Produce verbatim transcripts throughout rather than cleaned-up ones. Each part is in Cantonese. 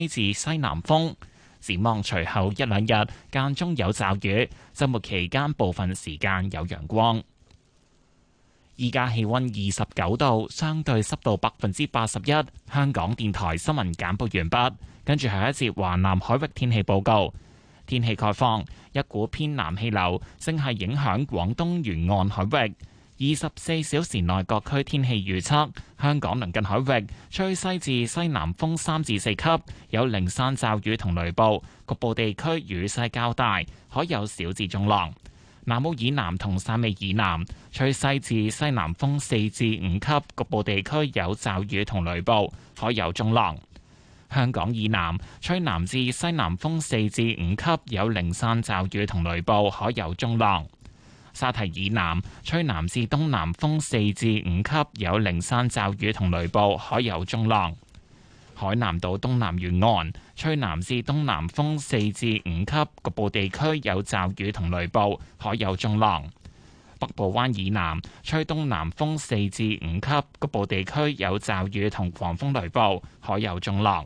至西南風。展望隨後一兩日間中有驟雨，週末期間部分時間有陽光。依家氣溫二十九度，相對濕度百分之八十一。香港電台新聞簡報完畢，跟住係一節華南海域天氣報告。天氣概況，一股偏南氣流正係影響廣東沿岸海域。二十四小時內各區天氣預測：香港鄰近海域吹西至西南風三至四級，有零散驟雨同雷暴，局部地區雨勢較大，可有小至中浪。南澳以南同汕尾以南吹西至西南風四至五級，局部地區有驟雨同雷暴，可有中浪。香港以南吹南至西南風四至五級，有零散驟雨同雷暴，可有中浪。沙堤以南吹南至東南風四至五級，有零散驟雨同雷暴，可有中浪。海南島東南沿岸吹南至東南風四至五級，局部地區有驟雨同雷暴，可有中浪。北部灣以南吹東南風四至五級，局部地區有驟雨同狂風雷暴，可有中浪。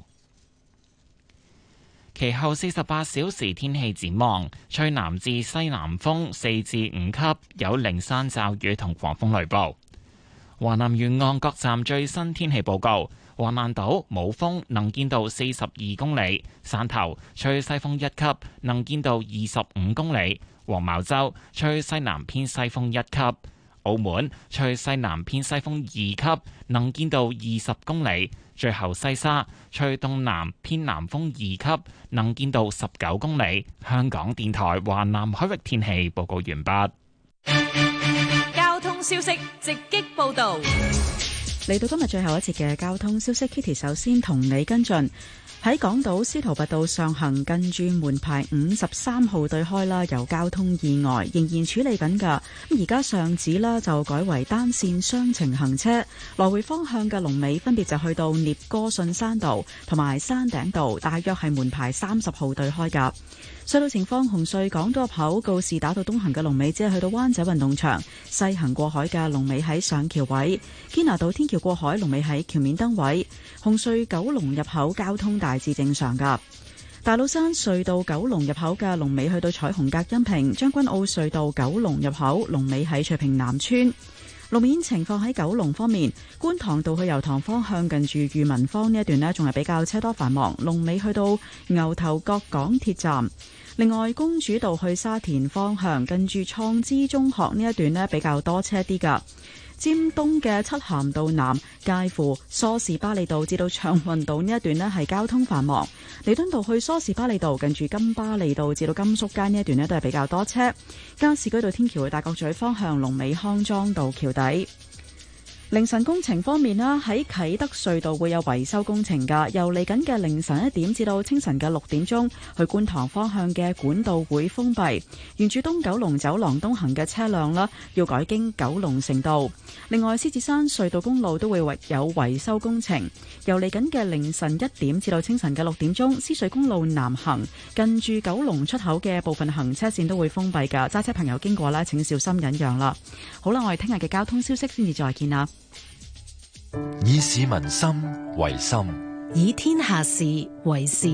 其後四十八小時天氣展望，吹南至西南風四至五級，有零散驟雨同狂風雷暴。華南沿岸各站最新天氣報告：橫瀾島冇風，能見度四十二公里；汕頭吹西風一級，能見度二十五公里；黃茅洲吹西南偏西風一級；澳門吹西南偏西風二級，能見度二十公里。最後西沙吹東南偏南風二級，能見度十九公里。香港電台華南海域天氣報告完畢。 交通消息直擊報道。 嚟到今日最後一節嘅交通消息 ，Kitty 首先同你跟進。喺港島司徒拔道上行近住門牌五十三號對開啦，有交通意外仍然處理緊㗎。咁而家上址啦就改為單線雙程行車，來回方向嘅龍尾分別就去到聶歌信山道同埋山頂道，大約係門牌三十號對開㗎。隧道情況：紅隧港島入口告士打道東行嘅龍尾只係去到灣仔運動場，西行過海嘅龍尾喺上橋位；堅拿道天橋過海龍尾喺橋面燈位。紅隧九龍入口交通大致正常噶。大老山隧道九龍入口嘅龍尾去到彩虹隔音屏，將軍澳隧道九龍入口龍尾喺翠屏南村。路面情況喺九龍方面，觀塘道去油塘方向近住裕民坊呢一段呢，仲係比較車多繁忙，龍尾去到牛頭角港鐵站。另外，公主道去沙田方向近住創知中學呢一段呢，比較多車啲噶。尖東嘅漆咸道南介乎梳士巴利道至到暢運道呢一段呢，係交通繁忙。彌敦道去梳士巴利道近住金巴利道至到甘肅街呢一段呢，都係比較多車。加士居道天橋去大角咀方向龍尾康莊道橋底。凌晨工程方面啦，喺啟德隧道會有維修工程噶，由嚟緊嘅凌晨一點至到清晨嘅六點鐘，去觀塘方向嘅管道會封閉，沿住東九龍走廊東行嘅車輛啦，要改經九龍城道。另外，獅子山隧道公路都會有維修工程，由嚟緊嘅凌晨一點至到清晨嘅六點鐘，獅隧公路南行近住九龍出口嘅部分行車線都會封閉噶，揸車朋友經過啦，請小心忍讓啦。好啦，我哋聽日嘅交通消息先至再見啦。 以市民心為心， 以天下事為事。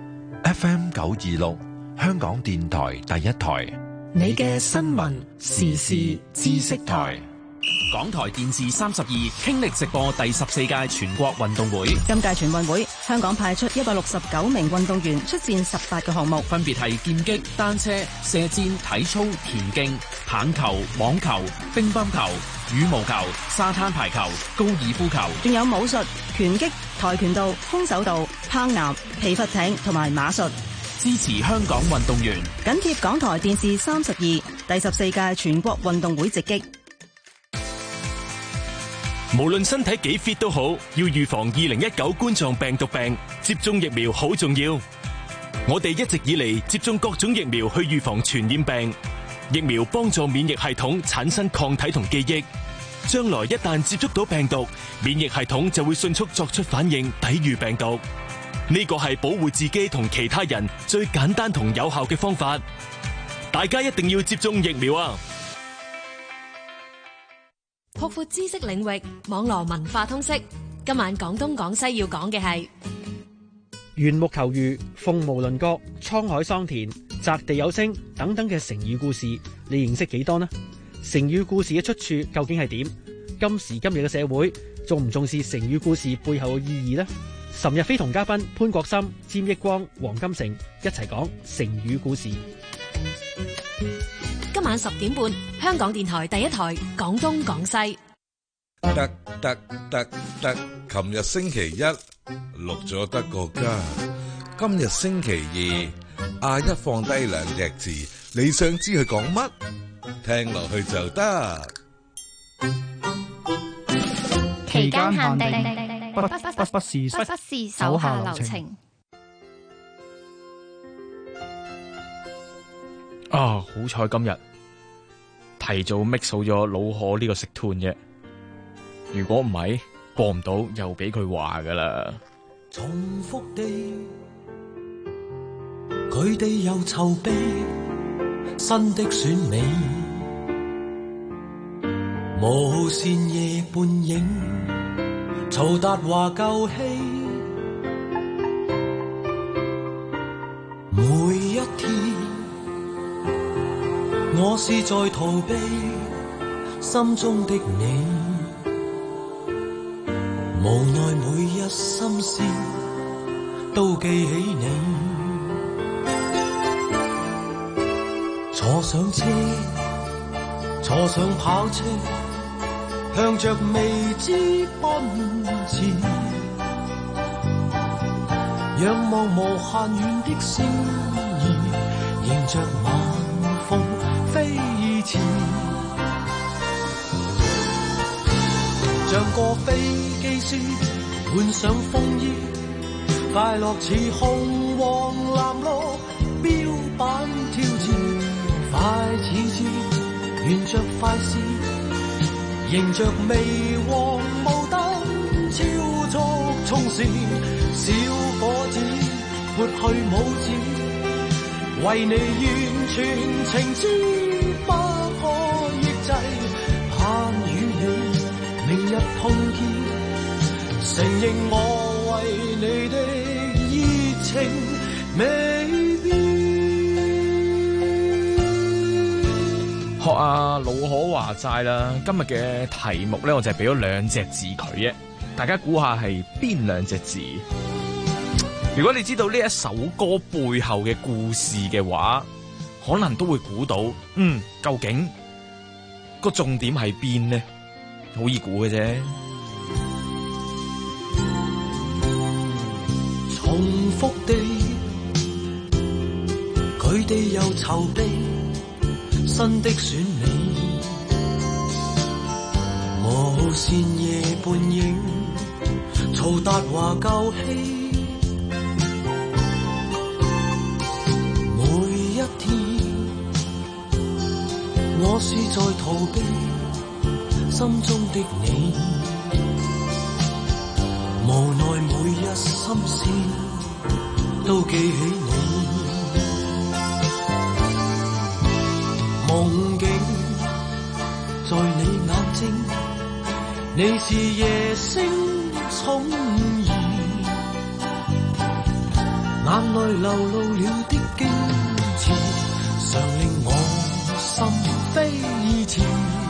F M 九二六，香港電台第一台， 你嘅新聞時事知識台。 港台電視三十二傾力直播第十四屆全國運動會。 今屆全運會，香港派出一百六十九名運動員出戰十八個項目， 分別係劍擊、單車、射箭、體操、田徑、棒球、網球、乒乓球、羽毛球、沙灘排球、高爾夫球， 仲有武術、拳擊、跆拳道、空手道、攀岩、皮筏艇同埋馬術。 支持香港運動員， 緊貼港台電視三十二第十四屆全國運動會直擊。 無論身體幾 fit 都好，要預防二零一九冠狀病毒病，接種疫苗好重要。我哋一直以嚟接種各種疫苗去預防傳染病，疫苗幫助免疫系統產生抗體同記憶，將來一旦接觸到病毒，免疫系統就會迅速作出反應，抵禦病毒。呢個係保護自己同其他人最簡單同有效嘅方法，大家一定要接種疫苗啊！ 擴闊知識領域，網絡文化通識。今晚廣東廣西要講嘅係緣木求魚、鳳毛麟角、滄海桑田、擲地有聲等等嘅成語故事，你認識幾多呢？成語故事嘅出處究竟係點？今時今日嘅社會重唔重視成語故事背後嘅意義呢？岑日飛同嘉賓潘國森、詹益光、黃金城一齊講成語故事。 今晚十點半，香港電台第一台廣東廣西。 得得得得，琴日星期一錄咗得個家，今日星期二，阿一放低兩隻字，你想知佢講乜？聽落去就得。 期間限定，不不不不是不是手下留情。 啊！好彩今日提早 mix 好咗老河呢個食團啫，如果唔係播唔到，又俾佢話噶啦。 重複地，佢哋又籌備新的選美，無線夜半影，曹達華舊戲，每一天。我是在逃避心中的你，無奈每一心思都記起你。坐上車，坐上跑車，向着未知奔馳，仰望無限遠的星兒，迎着晚風飛馳，像個飛機師換上風衣，快樂似紅黃藍綠標板挑戰，快似箭，沿着快線，迎着微黃霧燈超速衝線，小伙子撥去拇指，為你完全情知不可抑制，盼與你明日碰見，承認我為你的熱情未變。 學阿老可話齋啦，今日嘅題目咧，我就係俾咗兩隻字佢啫，大家估下係邊兩隻字？如果你知道呢一首歌背後嘅故事嘅話，可能都會估到，嗯，究竟個重點係邊呢？好易估嘅啫。 重複地，佢哋又籌備新的選美，無線夜半影，曹達華舊戲。我是在逃避心中的你，無奈每一心思都記起你，夢境在你眼睛，你是夜星寵兒，眼內流露了的矜持，常令我心飛馳，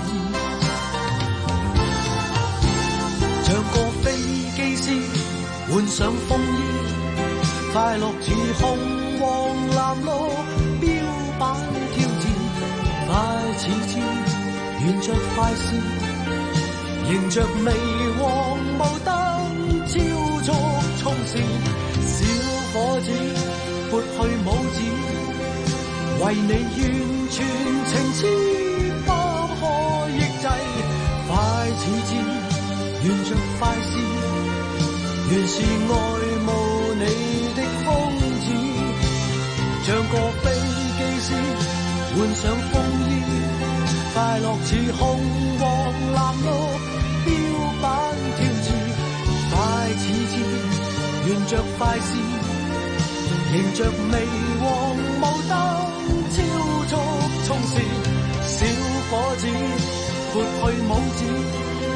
像個飛機師換上風衣，快樂似紅黃藍綠標板挑戰，快似箭，沿着快線，迎着微黃霧燈超速衝線，小伙子撥去拇指，為你完全情痴不可抑制，快似箭，沿着快線，原是愛慕你的瘋子，像個飛機師換上風衣，快樂似紅黃藍綠標板挑戰，快似箭，沿着快線，迎着微黃霧燈超速衝線，小伙子撥去拇指，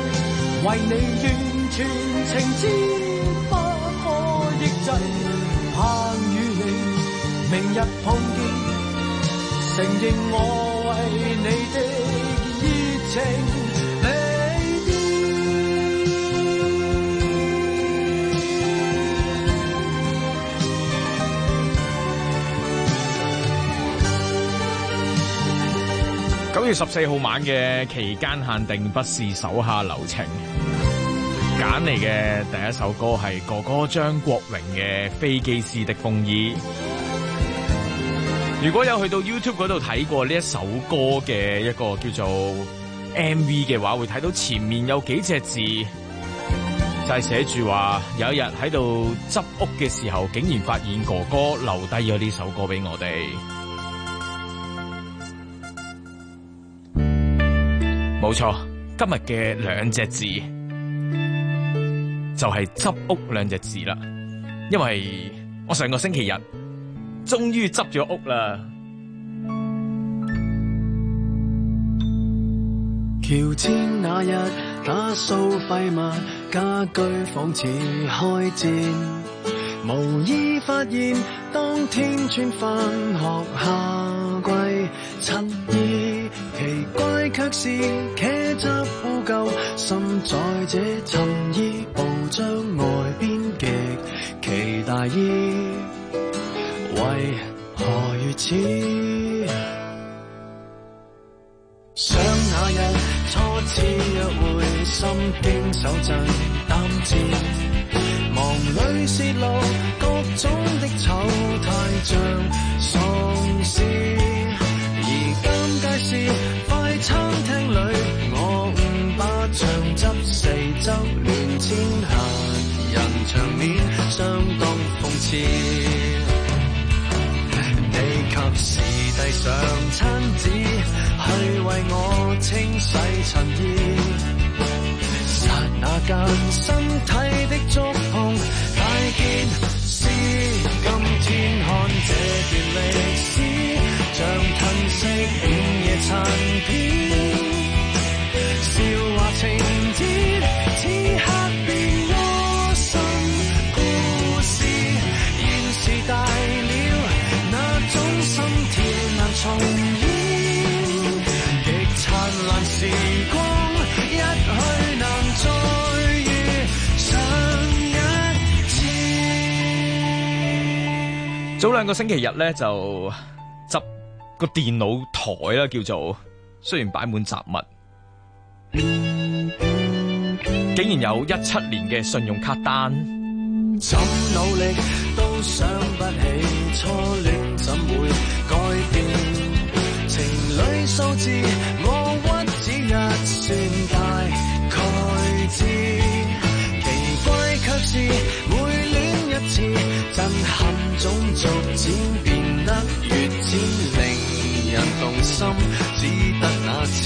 為你完全情知不可抑制， 限與你明日碰見，承認我為你的熱情。 九月十四號晚嘅期間限定不是手下留情，揀嚟嘅第一首歌係哥哥張國榮嘅《飛機師的風衣》。如果有去到 YouTube 嗰度睇過呢一首歌嘅一個叫做 M V 嘅話，會睇到前面有幾隻字，就係寫住話有一日喺度執屋嘅時候，竟然發現哥哥留低咗呢首歌俾我哋。冇錯，今日嘅兩隻字就係執屋兩隻字啦，因為我上個星期日終於執咗屋啦。 橋前那日打掃廢物，家居仿似開戰，無意發現當天穿返學夏季襯衣，奇怪卻是茄汁污垢滲在這襯衣布將外邊極其大意，為何如此？想那日初次約會，心驚手震膽戰，忙裏泄露各種的醜態像喪屍，而尷尬是快餐廳裏我誤把醬汁四周亂濺下，人場面相當諷刺，你及時遞上餐紙去為我清洗襯衣，剎那間身體的觸碰，大件事。今天看這段歷史，像褪色午夜殘片，笑話情節此刻變窩心故事，現時大了那種心跳難重演，燦爛時光一去難再遇上一次。 早兩個星期日咧就執個電腦台啦，叫做雖然擺滿雜物，竟然有一七年嘅信用卡單。 怎努力都想不起初戀怎會改變，情侶數字我屈指一算大概知，奇怪卻是每戀一次震撼總逐漸變得越漸令人動心，只得那次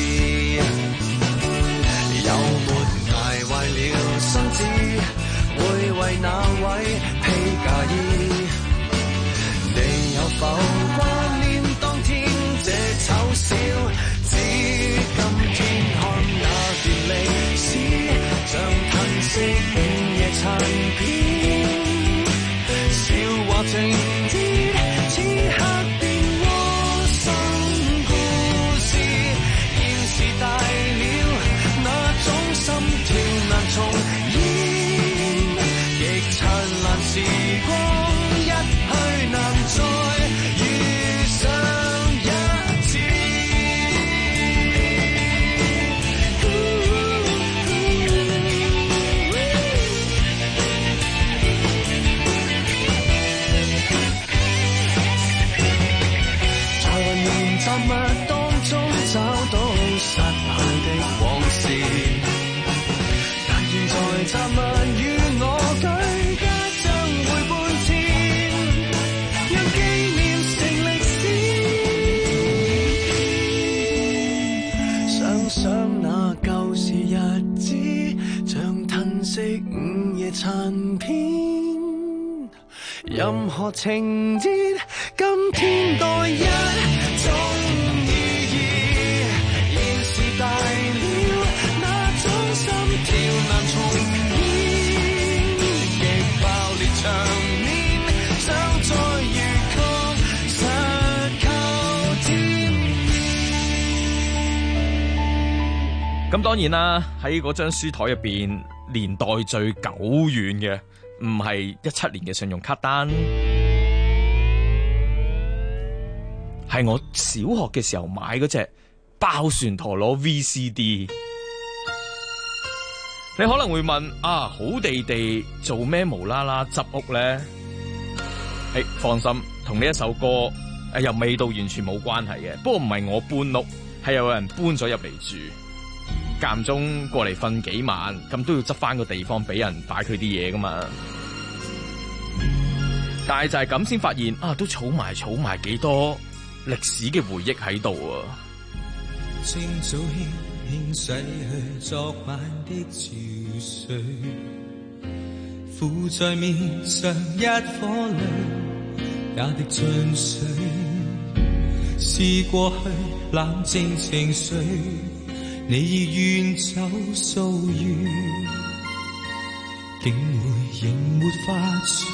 有沒捱壞了身子，會為那位披嫁衣，你有否掛念當天這醜小子？今天看那段歷史，像褪色午夜殘片，笑話情節此刻變窩心故事，現時大了那種心跳難重演，極燦爛時光一去難再遇上一次。在混亂雜物當中找到失去的往事，但現在雜物與我舉家將會搬遷，讓紀念成歷史。想想那舊時日子，像褪色午夜殘片，任何情節今天多一種意義，現時大了那種心跳難重演，極爆裂場面咁當然啦，喺嗰張書台入邊，年代最久遠嘅唔係一七年嘅信用卡單，係我小學嘅時候買嗰隻爆旋陀螺 V C D。你可能會問啊，好地地做咩無啦啦執屋呢？誒，放心，同呢一首歌誒又未到完全冇關係嘅。不過唔係我搬屋，係有人搬咗入嚟住，間中過嚟瞓幾晚，咁都要執翻個地方俾人擺佢啲嘢噶嘛。但係就係咁先發現啊，都儲埋儲埋幾多歷史嘅回憶喺度啊！ 清早輕輕洗去昨晚的潮水，附在面上一顆淚，也滴進水。是過去冷靜情緒，你已遠走數月，竟會仍沒法睡。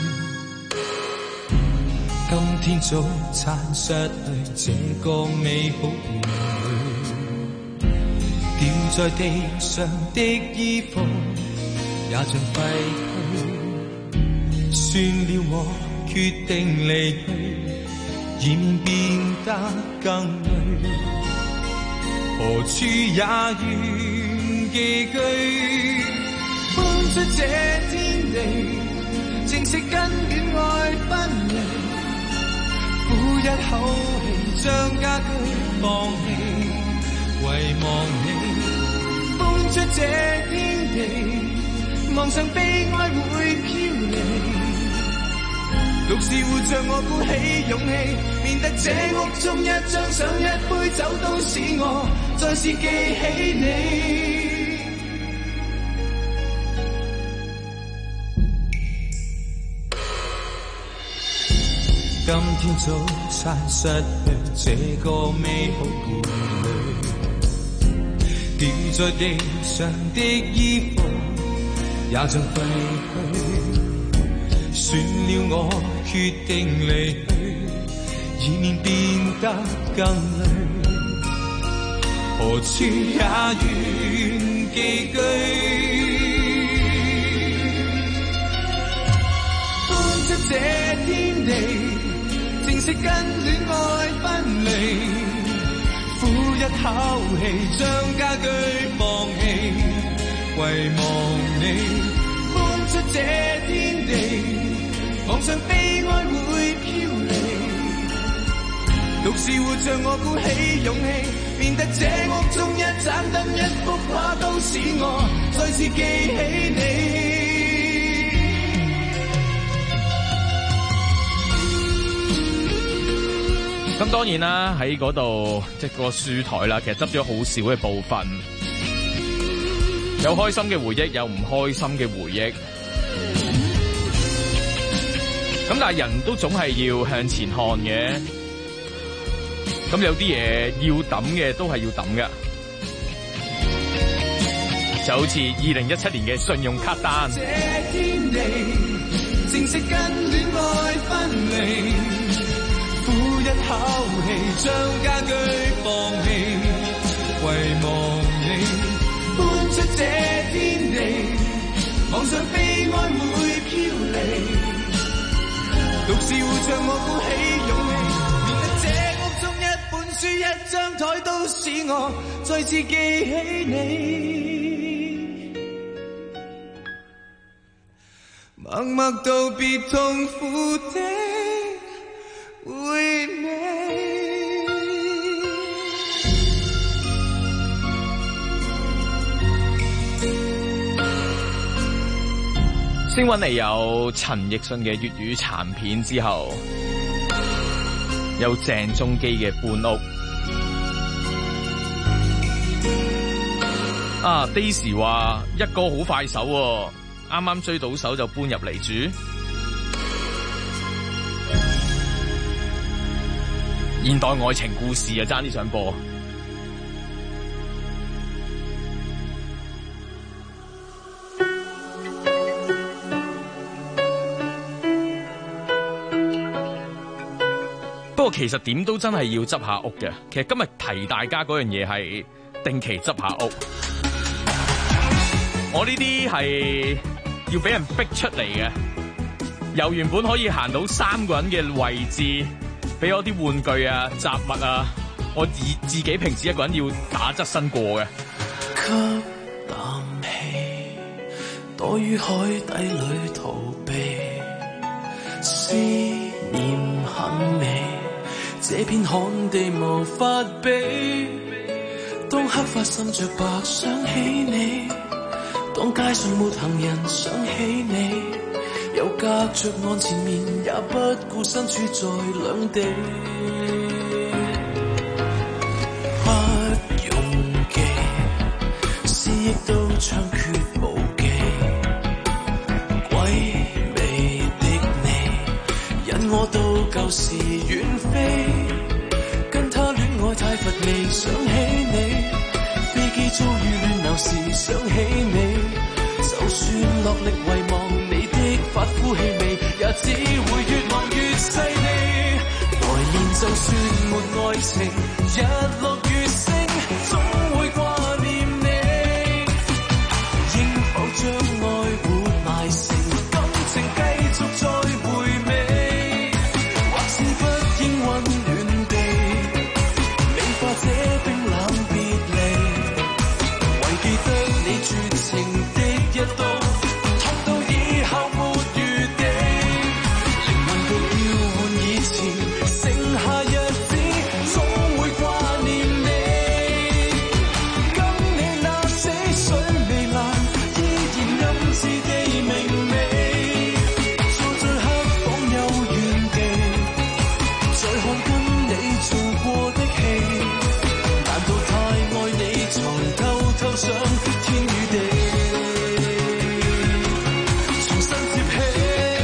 今天早餐失去這個美好伴侶，掉在地上的衣服也像廢墟。算了，我決定離去，以免變得更累。何處也願寄居，搬出這天地，正式跟戀愛分離。呼一口氣，將家居放棄，遺忘你。搬出這天地，望上悲哀會飄離。獨是活着我鼓起勇氣，免得這屋中一張相一杯酒都使我再次記起你。今天早餐失去這個美好伴侶，掉在地上的衣服也像廢墟。算了，我決定離去，以免變得更累。何處也願寄居，搬出這天地，正式跟戀愛分離。呼一口氣，將家居放棄，遺忘你。搬出這天地，望上悲哀會飄離。獨是活着我鼓起勇氣，免得這屋中一盞燈一幅畫都使我再次記起你。 咁當然啦，喺嗰度即係個書台啦，其實執咗好少嘅部分，有開心嘅回憶，有唔開心嘅回憶。咁但係人都總係要向前看嘅，咁有啲嘢要抌嘅都係要抌㗎，就好似二零一七年嘅信用卡單。 這天地正式跟戀愛分離，呼一口氣，將家居放棄，遺忘你。搬出這天地，望上悲哀會飄離。獨是活着我鼓起勇氣，免得這屋中一本書一張台都使我再次記起你。默默道別痛苦的回味。 先揾嚟有陳奕迅嘅粵語殘片之後，有鄭中基嘅搬屋。啊 Daisy 話一哥好快手喎，啱啱追到手就搬入嚟住。現代愛情故事啊，爭啲想播。不過其實點都真係要執下屋嘅。其實今日提大家嗰樣嘢係定期執下屋。我呢啲係要俾人逼出嚟嘅，由原本可以行到三個人嘅位置，俾我啲玩具啊、雜物啊，我自自己平時一個人要打側身過嘅。 吸啖氣，躲於海底裏逃避，思念很美，這片旱地無法比。當黑髮滲着白想起你，當街上沒行人想起你，又隔着岸前面也不顧身處在兩地。不用記，思憶都猖獗無忌，鬼魅的你引我到舊時遠飛，跟他戀愛太乏味想起你，飛機遭遇亂流時想起你，就算落力遺忘你的髮膚氣味，也只會越望越細膩。來年就算沒愛情，日落月升，總會掛念你。應否將愛活埋成感情，繼續再回味，或是不應溫暖地美化這冰冷別離，唯記得你絕情的一刀，痛到以後沒餘地。靈魂被調換以前，剩下日子總會掛念你。跟你那死水未爛，依然暗自地明媚。坐在黑房有原地，再看跟你做過的戲，難道太愛你才偷偷想天與地，重新接起。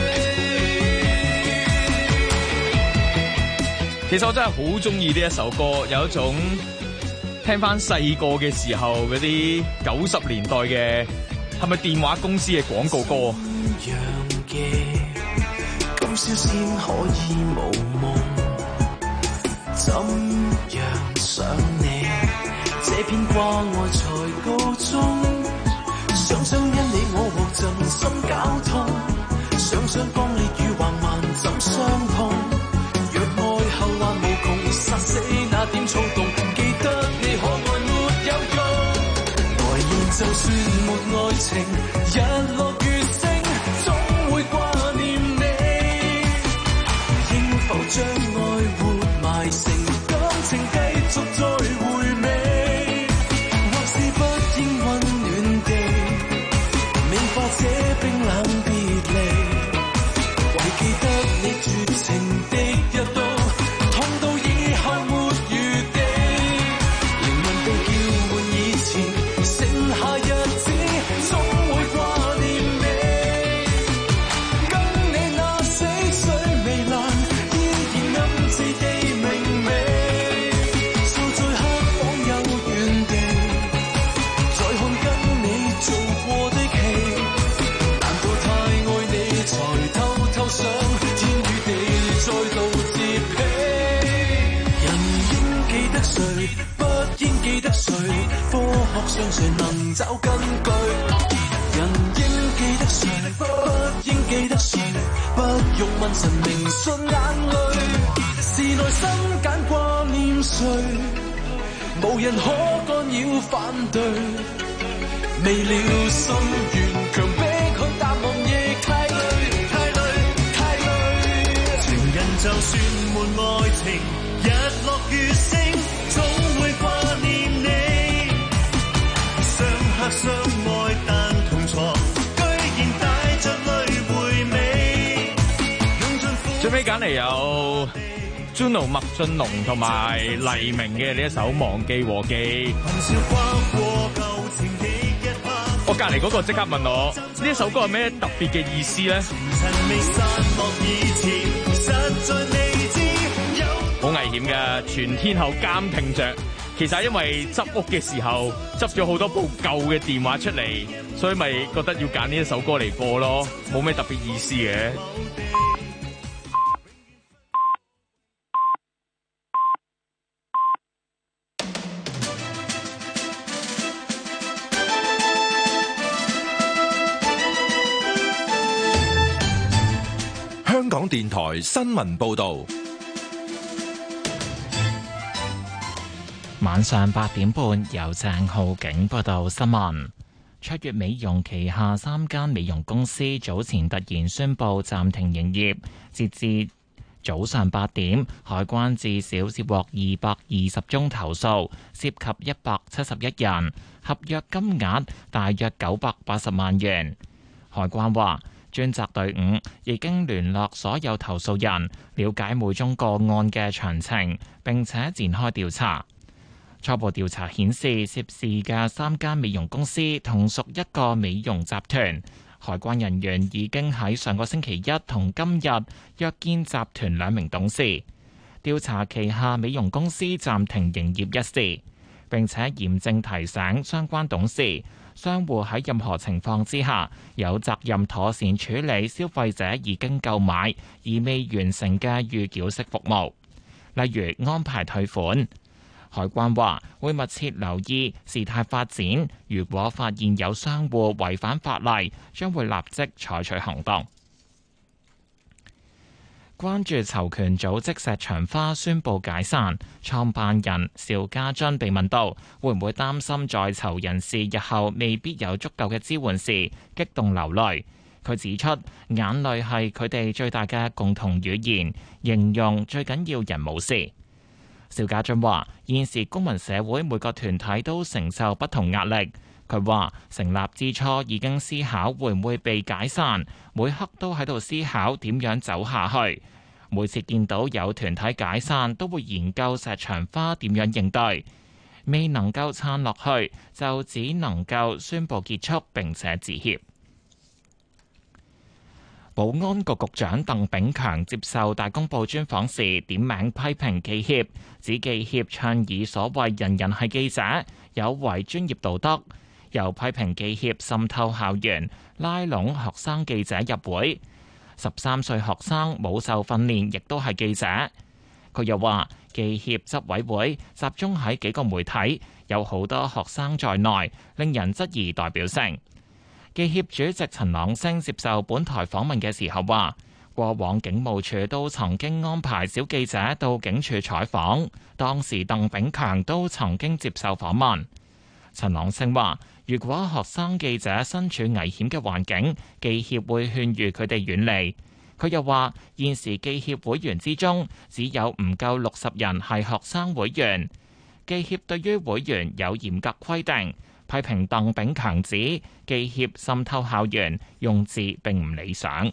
其實我真係好中意呢一首歌，有一種聽翻細個嘅時候嗰啲九十年代嘅，係咪電話公司嘅廣告歌？ 樣嘅今宵先可以無夢，怎樣想你？這篇掛愛才告終，想想因你我獲盡心交通，想想剛烈與橫蠻怎相通。若愛後患無窮，殺死那點躁動，記得你可愛沒有用。來年就算沒愛情，日落月升，總會掛念你。應否將愛活埋成感情，繼續再回味，或是不應溫暖地美化這冰冷別離，唯記得你絕情的一刀，痛到以後沒餘地。靈魂被叫喚以前，剩下日子總會掛念你。跟你那死水未爛，依然暗自地明媚。坐在黑房有原地，再看跟你做過的戲，難道太愛你才偷偷想天與地再度接起？人應記得誰，不應記得誰，科學上誰能找根據？人應記得誰，不應記得誰，不用問神明信眼淚，是內心揀掛念誰，無人可干擾反對。未料心願強迫去答案，亦太累太累太累。情人就算沒愛情，日落月升，總會掛念你。相克相愛但同床，居然帶着淚回味。 最尾揀嚟有 Juno 麥浚龍同埋黎明嘅呢一首《忘記和記》。我隔離嗰個即刻問我呢一首歌係咩特別嘅意思咧？好危險㗎，全天候監聽着。其實係因為執屋嘅時候執咗好多部舊嘅電話出嚟，所以咪覺得要揀呢一首歌嚟播咯，冇咩特別意思嘅。 電台新聞報道。 晚上八點半，由鄭浩景報道新聞。卓越美容旗下三間美容公司早前突然宣布暫停營業，截至早上八點，海關至少接獲二百二十宗投訴，涉及一百七十一人，合約金額大約九百八十萬元。海關話，專責隊伍已經聯絡所有投訴人，了解每宗個案嘅詳情，並且展開調查。初步調查顯示，涉事嘅三間美容公司同屬一個美容集團。海關人員已經喺上個星期一同今日約見集團兩名董事，調查旗下美容公司暫停營業一事，並且嚴正提醒相關董事，商戶喺任何情況之下有責任妥善處理消費者已經購買而未完成嘅預繳式服務，例如安排退款。海關話會密切留意事態發展，如果發現有商戶違反法例，將會立即採取行動。關注囚權組織石牆花宣布解散，創辦人邵家臻被問到會唔會擔心在囚人士日後未必有足夠嘅支援時，激動流淚。佢指出，眼淚係佢哋最大嘅共同語言，形容最緊要人冇事。邵家臻話：現時公民社會每個團體都承受不同壓力。佢話成立之初已經思考會唔會被解散，每刻都喺度思考點樣走下去。每次見到有團體解散，都會研究石牆花點樣應對。未能夠撐落去，就只能夠宣布結束並且致歉。保安局局長鄧炳強接受大公報專訪時，點名批評記協，指記協倡議所謂人人係記者，有違專業道德，又批評記協滲透校園，拉攏學生記者入會，十三歲學生冇受訓練，亦都係記者。佢又話，記協執委會集中喺幾個媒體，有好多學生在內，令人質疑代表性。記協主席陳朗昇接受本台訪問嘅時候話，過往警務處都曾經安排小記者到警署採訪，當時鄧炳強都曾經接受訪問。陳朗昇話，如果學生記者身處危險嘅環境，記協會勸喻佢哋遠離。佢又話，現時記協會員之中只有唔夠六十人係學生會員，記協對於會員有嚴格規定。批評鄧炳強指記協滲透校園，用字並唔理想。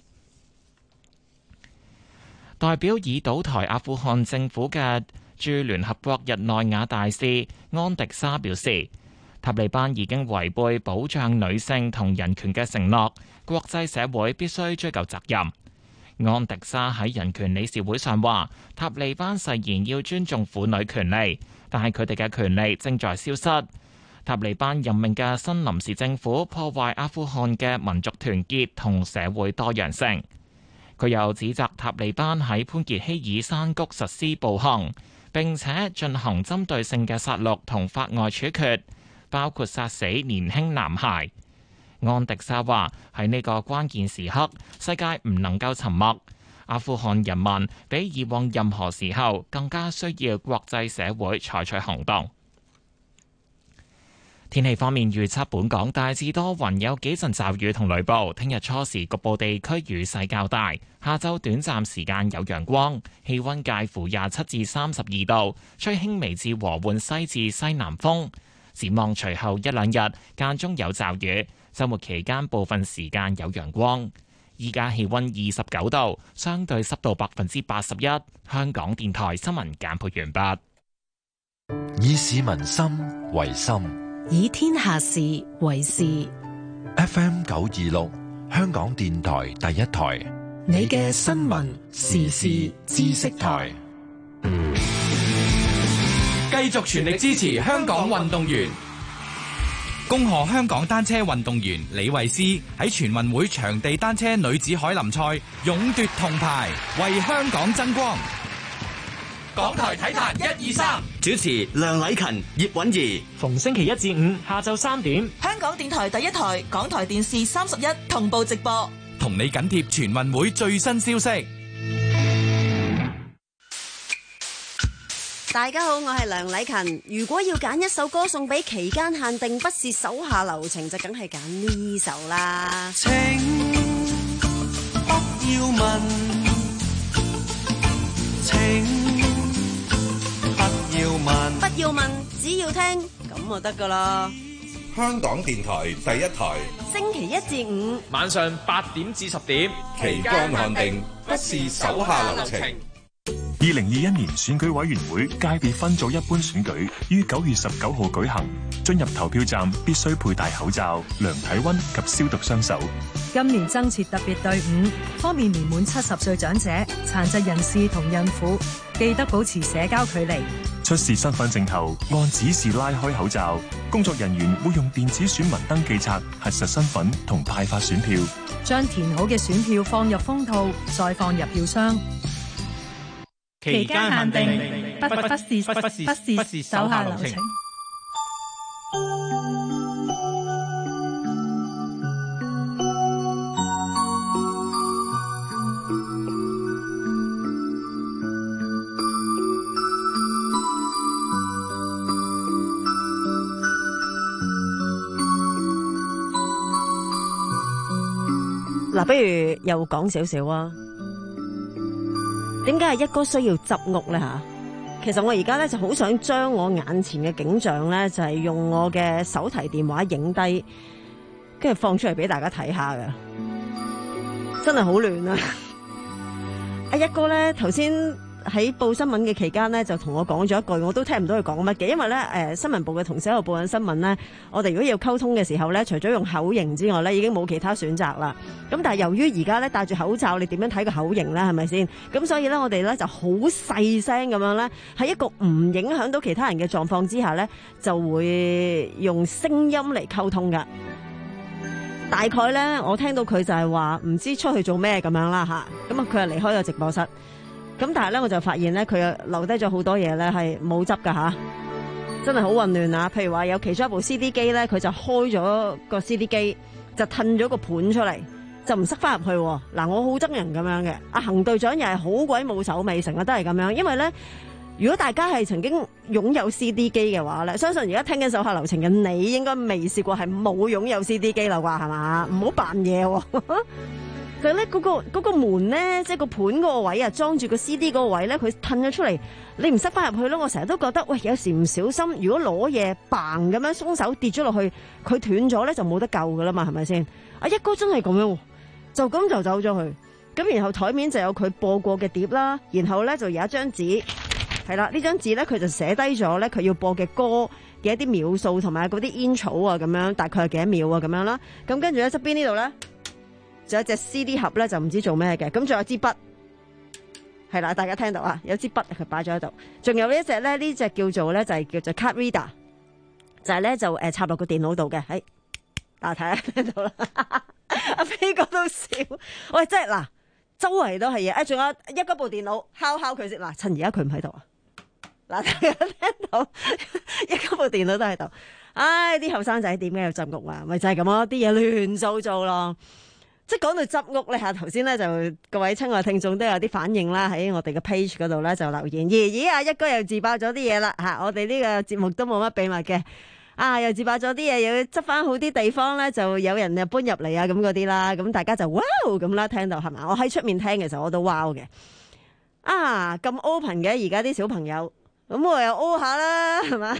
代表已倒台阿富汗政府嘅駐聯合國日內瓦大使安迪沙表示，塔利班已經違背保障女性同人權嘅承諾，國際社會必須追究責任。安迪沙喺人權理事會上話，塔利班誓言要尊重婦女權利，但係佢哋嘅權利正在消失。塔利班任命嘅新臨時政府破壞阿富汗嘅民族團結同社會多樣性。佢又指責塔利班喺潘傑希爾山谷實施暴行，並且進行針對性嘅殺戮同法外處決，包括殺死年輕男孩。安迪沙話，喺呢個關鍵時刻，世界唔能夠沉默。阿富汗人民比以往任何時候更加需要國際社會採取行動。天氣方面預測，本港大致多雲，有幾陣驟雨同雷暴。聽日初時局部地區雨勢較大，下晝短暫時間有陽光，氣溫介乎廿七至三十二度，吹輕微至和緩西至西南風。展望隨後一兩日間中有驟雨，週末期間部分時間有陽光。依家氣溫二十九度，相對濕度百分之八十一。香港電台新聞簡報完畢。 以市民心為心， 以天下事為事。 F M 九二六，香港電台第一台， 你嘅新聞時事知識台， 繼續全力支持香港運動員。恭賀香港單車運動員李慧詩喺全運會場地單車女子凱林賽勇奪銅牌，為香港爭光。港台體壇一二三， 主持梁禮勤、葉韻儀， 逢星期一至五下晝三點， 香港電台第一台、港台電視三十一同步直播， 同你緊貼全運會最新消息。 大家好，我係梁禮勤。如果要揀一首歌送俾期間限定不是手下留情，就梗係揀呢首啦。 請不要問，請不要問， 不要問，只要聽，咁就得噶啦。 香港電台第一台， 星期一至五晚上八點至十點， 期間限定不是手下留情。 二零二一年選舉委員會界別分組一般選舉於九月十九號舉行，進入投票站必須佩戴口罩、量體溫及消毒雙手。 今年增設特別隊伍，方便年滿七十歲長者、殘疾人士同孕婦，記得保持社交距離。 出示身份證後，按指示拉開口罩，工作人員會用電子選民登記冊核實身份同派發選票。 將填好嘅選票放入封套，再放入票箱。 期間限定，不不不是不不是不是手下留情。 嗱，不如又講少少啊。點解係一哥需要執屋呢？吓？其實我而家咧就好想將我眼前嘅景象咧，就係用我嘅手提電話影低，跟住放出嚟俾大家睇下㗎。真係好亂啊！阿一哥咧頭先喺報新聞嘅期間咧，就同我講咗一句，我都聽唔到佢講乜嘅，因為咧誒、呃、新聞部嘅同事喺度報緊新聞咧，我哋如果要溝通嘅時候咧，除咗用口型之外咧，已經冇其他選擇啦。咁但係由於而家咧戴住口罩，你點樣睇個口型咧？係咪先？咁所以咧，我哋咧就好細聲咁樣咧，喺一個唔影響到其他人嘅狀況之下咧，就會用聲音嚟溝通噶。大概咧，我聽到佢就係話唔知出去做咩咁樣啦吓，咁啊佢係離開咗直播室。咁但係咧，我就發現咧，佢又留低咗好多嘢咧，係冇執噶吓，真係好混亂啊！譬如話有其中一部 C D 機咧，佢就開咗個 C D 機，就褪咗個盤出嚟，就唔塞翻入去。嗱，我好憎人咁樣嘅，阿恒隊長又係好鬼冇手尾，成日都係咁樣。因為咧，如果大家係曾經擁有 C D 機嘅話咧，相信而家聽緊手下留情嘅你，應該未試過係冇擁有 C D 機啦啩，係嘛？唔好扮嘢喎。就咧嗰個嗰、嗰個門咧，即係個盤嗰個位啊，裝住個 C D 嗰個位咧，佢褪咗出嚟，你唔塞翻入去咯。我成日都覺得，喂，有時唔小心，如果攞嘢嘭咁樣鬆手跌咗落去，佢斷咗咧就冇得救噶啦嘛，係咪先？阿一哥真係咁樣，就咁就走咗去。咁然後台面就有佢播過嘅碟啦，然後咧就有一張紙，係啦，呢張紙咧佢就寫低咗咧佢要播嘅歌嘅一啲秒數同埋嗰啲煙草啊，咁樣大概係幾多秒啊，咁樣啦。咁跟住咧側邊呢度咧。仲有隻 C D 盒咧，就唔知做咩嘅。咁仲有支筆，係啦，大家聽到啊？有支筆佢擺咗喺度。仲有呢一隻咧，呢隻叫做咧就係叫做 card reader，就係咧就誒插落個電腦度嘅。喺大家睇下聽到啦，阿飛哥都笑。喂，即係嗱，周圍都係嘢。誒，仲有一嗰部電腦，敲敲佢先。嗱，趁而家佢唔喺度啊。嗱，大家聽到一嗰部電腦都喺度。唉，啲後生仔點解要執屋啊？咪就係咁咯，啲嘢亂糟糟咯。即係講到執屋咧嚇，頭先咧就各位親愛聽眾都有啲反應啦，喺我哋嘅 page 嗰度咧就留言，咦咦啊一哥又自爆咗啲嘢啦嚇，我哋呢個節目都冇乜秘密嘅，啊又自爆咗啲嘢，又要執翻好啲地方咧，就有人又搬入嚟啊咁嗰啲啦，咁大家就哇咁啦，聽到係嘛？我喺出面聽嘅時候我都哇嘅，啊咁 open 嘅而家啲小朋友，咁我又 O 下啦係嘛？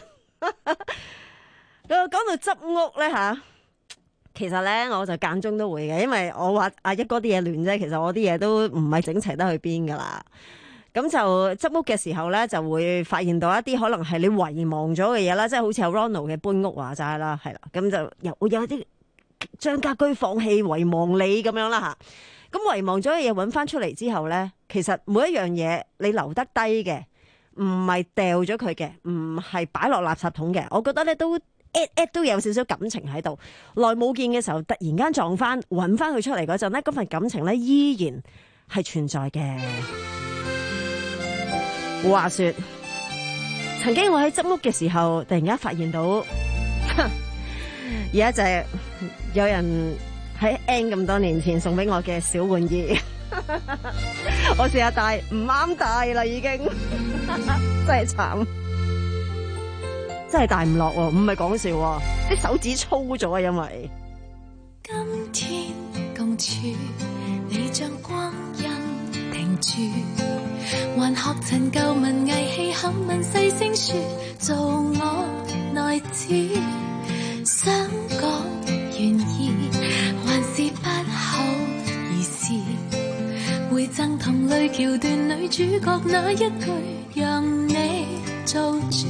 講到執屋咧嚇。其實咧，我就間中都會嘅，因為我話阿一哥啲嘢亂啫，其實我啲嘢都唔係整齊得去邊噶啦。咁就執屋嘅時候咧，就會發現到一啲可能係你遺忘咗嘅嘢啦，即係好似有 Ronald 嘅搬屋話齋啦，係啦，咁就有會有一啲將家居放棄遺忘你咁樣啦吓。咁遺忘咗嘅嘢揾翻出嚟之後咧，其實每一樣嘢你留得低嘅，唔係掉咗佢嘅，唔係擺落垃圾桶嘅，我覺得咧都。at at 都有少少感情喺度，耐冇見嘅時候，突然間撞翻，揾翻佢出嚟嗰陣咧，嗰份感情咧依然係存在嘅。話說，曾經我喺執屋嘅時候，突然間發現到，而家就係有人喺 N 咁多年前送俾我嘅小玩意， 我試下戴，唔啱戴啦，已經真係慘，真係戴唔落喎，唔係講笑喎，啲手指粗咗啊，因為今天共處，你將光陰停住，還學陳舊文藝戲，口吻細聲說，做我內子，想講願意，還是不好意思，回贈同類橋段女主角那一句，讓你做主。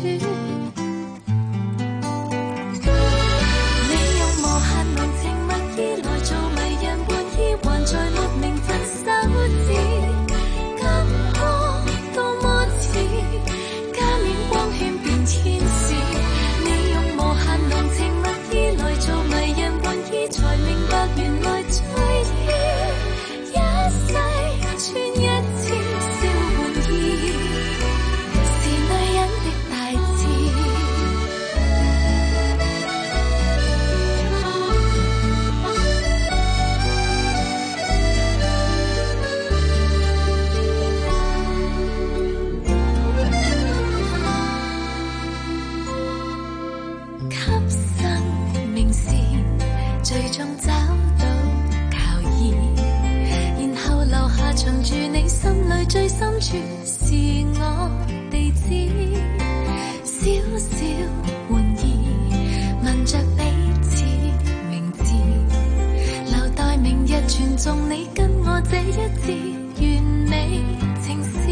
你用無限濃情蜜意來做迷人玩意，還在沒名分手指，感覺多麼似加冕光圈變天使。你用無限濃情蜜意來做迷人玩意，才明白原來最甜，一世穿一次小玩意，是女人的大志。給生命線，最終找到靠依，然後留下藏住你心裏最深處，是我地址。小小玩意，問着彼此名字，留待明日傳頌你跟我這一次完美情詩。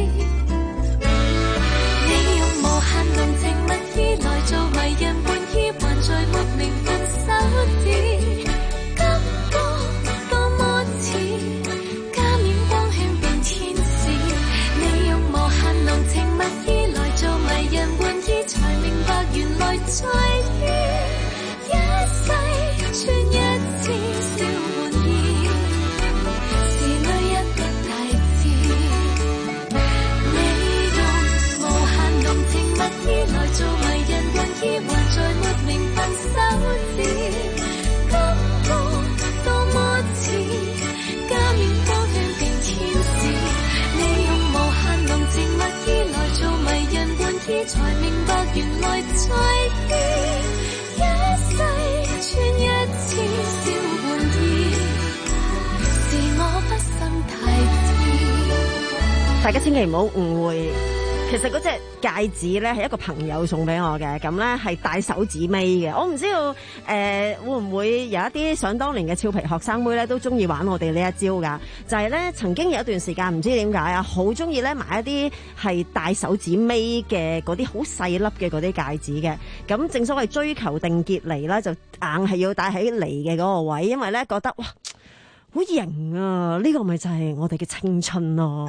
你用無限濃情蜜意來做迷人玩意，還在沒名分手指，感覺多麼似加冕光圈變天使。你用無限濃情蜜意來做迷人玩意，才明白原來最甜，一世穿一次小玩意，是女人的大志。你用無限濃情蜜意來做迷人玩意，還在沒名分手指，感覺多麼似加冕光圈變天使。你用無限濃情蜜意來做迷人玩意，才明白原來最甜，一世穿一次小玩意，是我不生太子。 大家千祈唔好誤會，其實嗰隻戒指咧係一個朋友送俾我嘅，咁咧係戴手指尾嘅。我唔知道誒、呃、會唔會有一啲想當年嘅俏皮學生妹咧都中意玩我哋呢一招㗎，就係、是、咧曾經有一段時間唔知點解啊，好中意咧買一啲係戴手指尾嘅嗰啲好細粒嘅嗰啲戒指嘅。咁正所謂追求定結離啦，就硬係要戴喺離嘅嗰個位，因為咧覺得哇好型啊！呢、這個咪就係我哋嘅青春咯。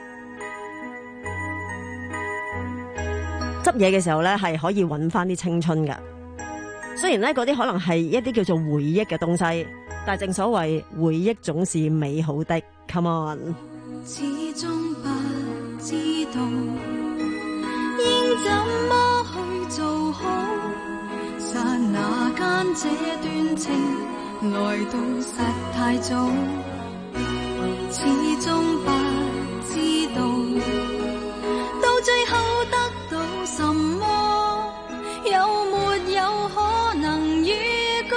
執嘢嘅時候咧，係可以揾翻啲青春噶。雖然咧嗰啲可能係一啲叫做回憶嘅東西，但係正所謂回憶總是美好的。Come on， 始終不知道應怎麼去做好，剎那間這段情來到實太早，始終不知道到最後得到什麼，有沒有可能預告？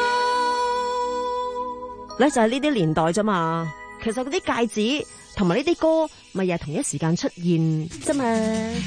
咧就係呢啲年代啫嘛，其實嗰啲戒指同埋呢啲歌咪又係同一時間出現啫嘛。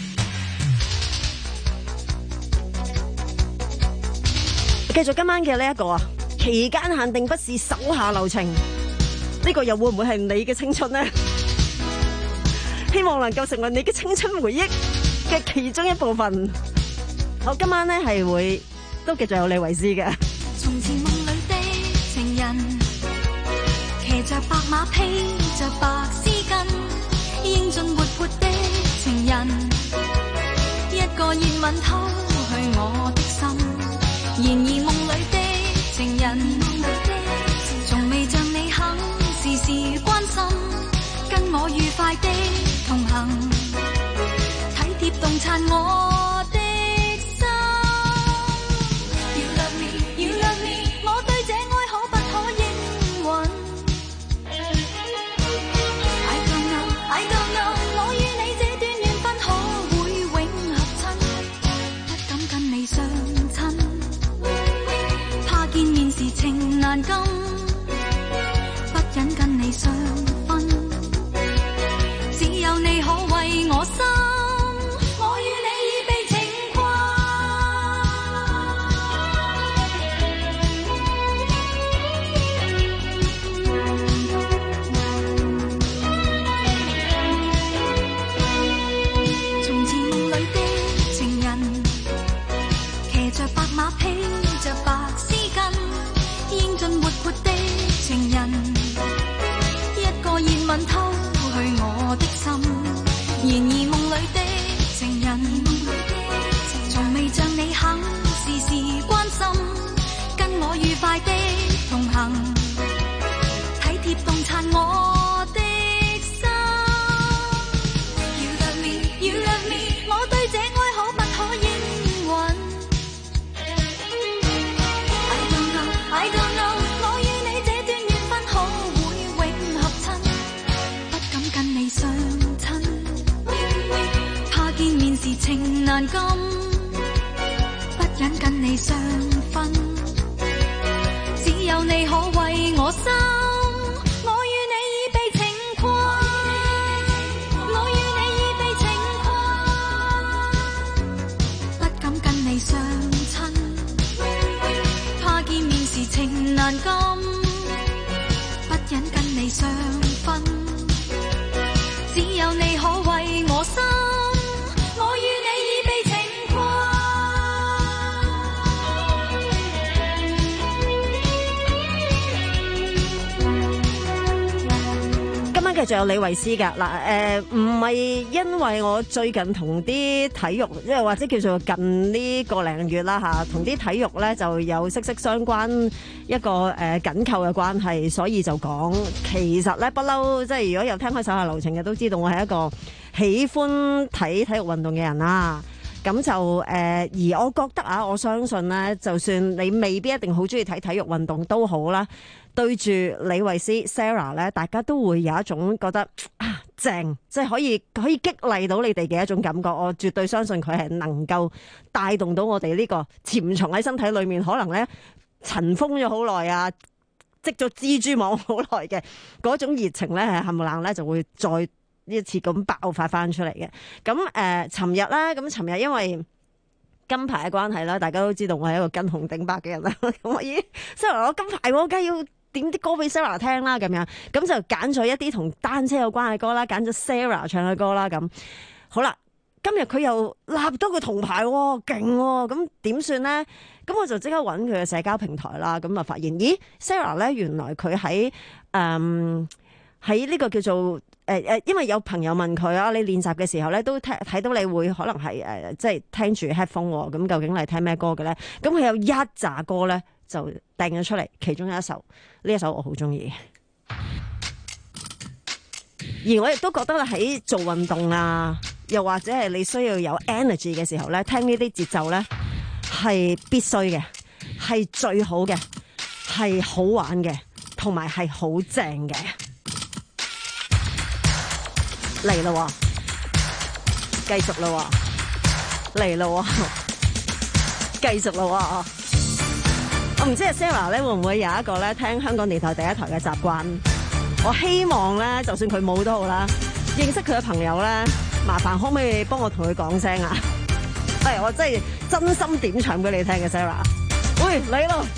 繼續今晚嘅呢一個啊，期間限定不是手下留情，呢個又會唔會係你嘅青春呢？希望能夠成為你嘅青春回憶嘅其中一部分。好，今晚呢係會都繼續有李維斯嘅。 從前夢裏的情人，騎着白馬披着白絲巾，英俊活潑的情人，一個熱吻偷去我的心。然而夢裏的情人，從未像你肯時時關心，跟我愉快的同行，體貼洞察我的心。You love me, you love me， 我對這愛可不可應允？ 然而夢裏的情人，從未像你肯時時關心，跟我愉快的同行，體貼動撐我的心。You love me, you love me， 我對這愛可不可應允？I don't know, I don't know， 我與你這段緣分可會永合襯？不敢跟你相親，怕見面時情難禁，不忍跟你相分，只有你可為我心。我與你已被情困，我與你已被情困，不敢跟你相親，怕見面時情難禁，不忍跟你相分，只有你可為我心。我與你已被情困。 今晚繼續有李慧詩㗎嗱，誒唔係因為我最近同啲體育，即係或者叫做近呢個零月啦嚇，同啲體育咧就有息息相關一個誒、呃、緊扣嘅關係，所以就講其實咧不嬲，即係如果有聽開手下留情嘅都知道我係一個喜歡睇體育運動嘅人啦。咁就誒、呃，而我覺得啊，我相信咧，就算你未必一定好中意睇體育運動都好啦，對住李慧詩 Sarah 咧，大家都會有一種覺得啊正，即係可以可以激勵到你哋嘅一種感覺。我絕對相信佢係能夠帶動到我哋呢個潛藏喺身體裏面，可能咧塵封咗好耐啊，積咗蜘蛛網好耐嘅嗰種熱情咧，係冚唪唥咧就會再一次咁爆發翻出嚟嘅。咁誒，尋日咧，咁尋日因為金牌嘅關係啦，大家都知道我係一個跟紅頂白嘅人啦。咁我咦 Sarah 攞金牌，我梗係要點啲歌俾 Sarah 聽啦，咁樣咁就揀咗一啲同單車有關嘅歌啦，揀咗 Sarah 唱嘅歌啦。咁好啦，今日佢又立多個銅牌，勁喎！咁點算咧？咁我就即刻揾佢嘅社交平台啦。咁啊，發現咦 Sarah 咧，原來佢喺誒喺呢個叫做。誒誒，因為有朋友問佢啊，你練習嘅時候咧，都聽睇到你會可能係誒、呃，即係聽住 headphone 喎。咁究竟你係聽咩歌嘅咧？咁佢有一紮歌咧，就掟咗出嚟，其中有一首，呢一首我好中意。而我亦都覺得喺做運動啊，又或者係你需要有 energy 嘅時候咧，聽呢啲節奏咧係必須嘅，係最好嘅，係好玩嘅，同埋係好正嘅。嚟咯，繼續咯，嚟咯，繼續咯。我唔知阿 Sarah 咧會唔會有一個咧聽香港電台第一台嘅習慣？我希望咧，就算佢冇都好啦，認識佢嘅朋友咧，麻煩可唔可以幫我同佢講聲啊？係我真係真心點唱俾你聽嘅 Sarah。喂，嚟咯！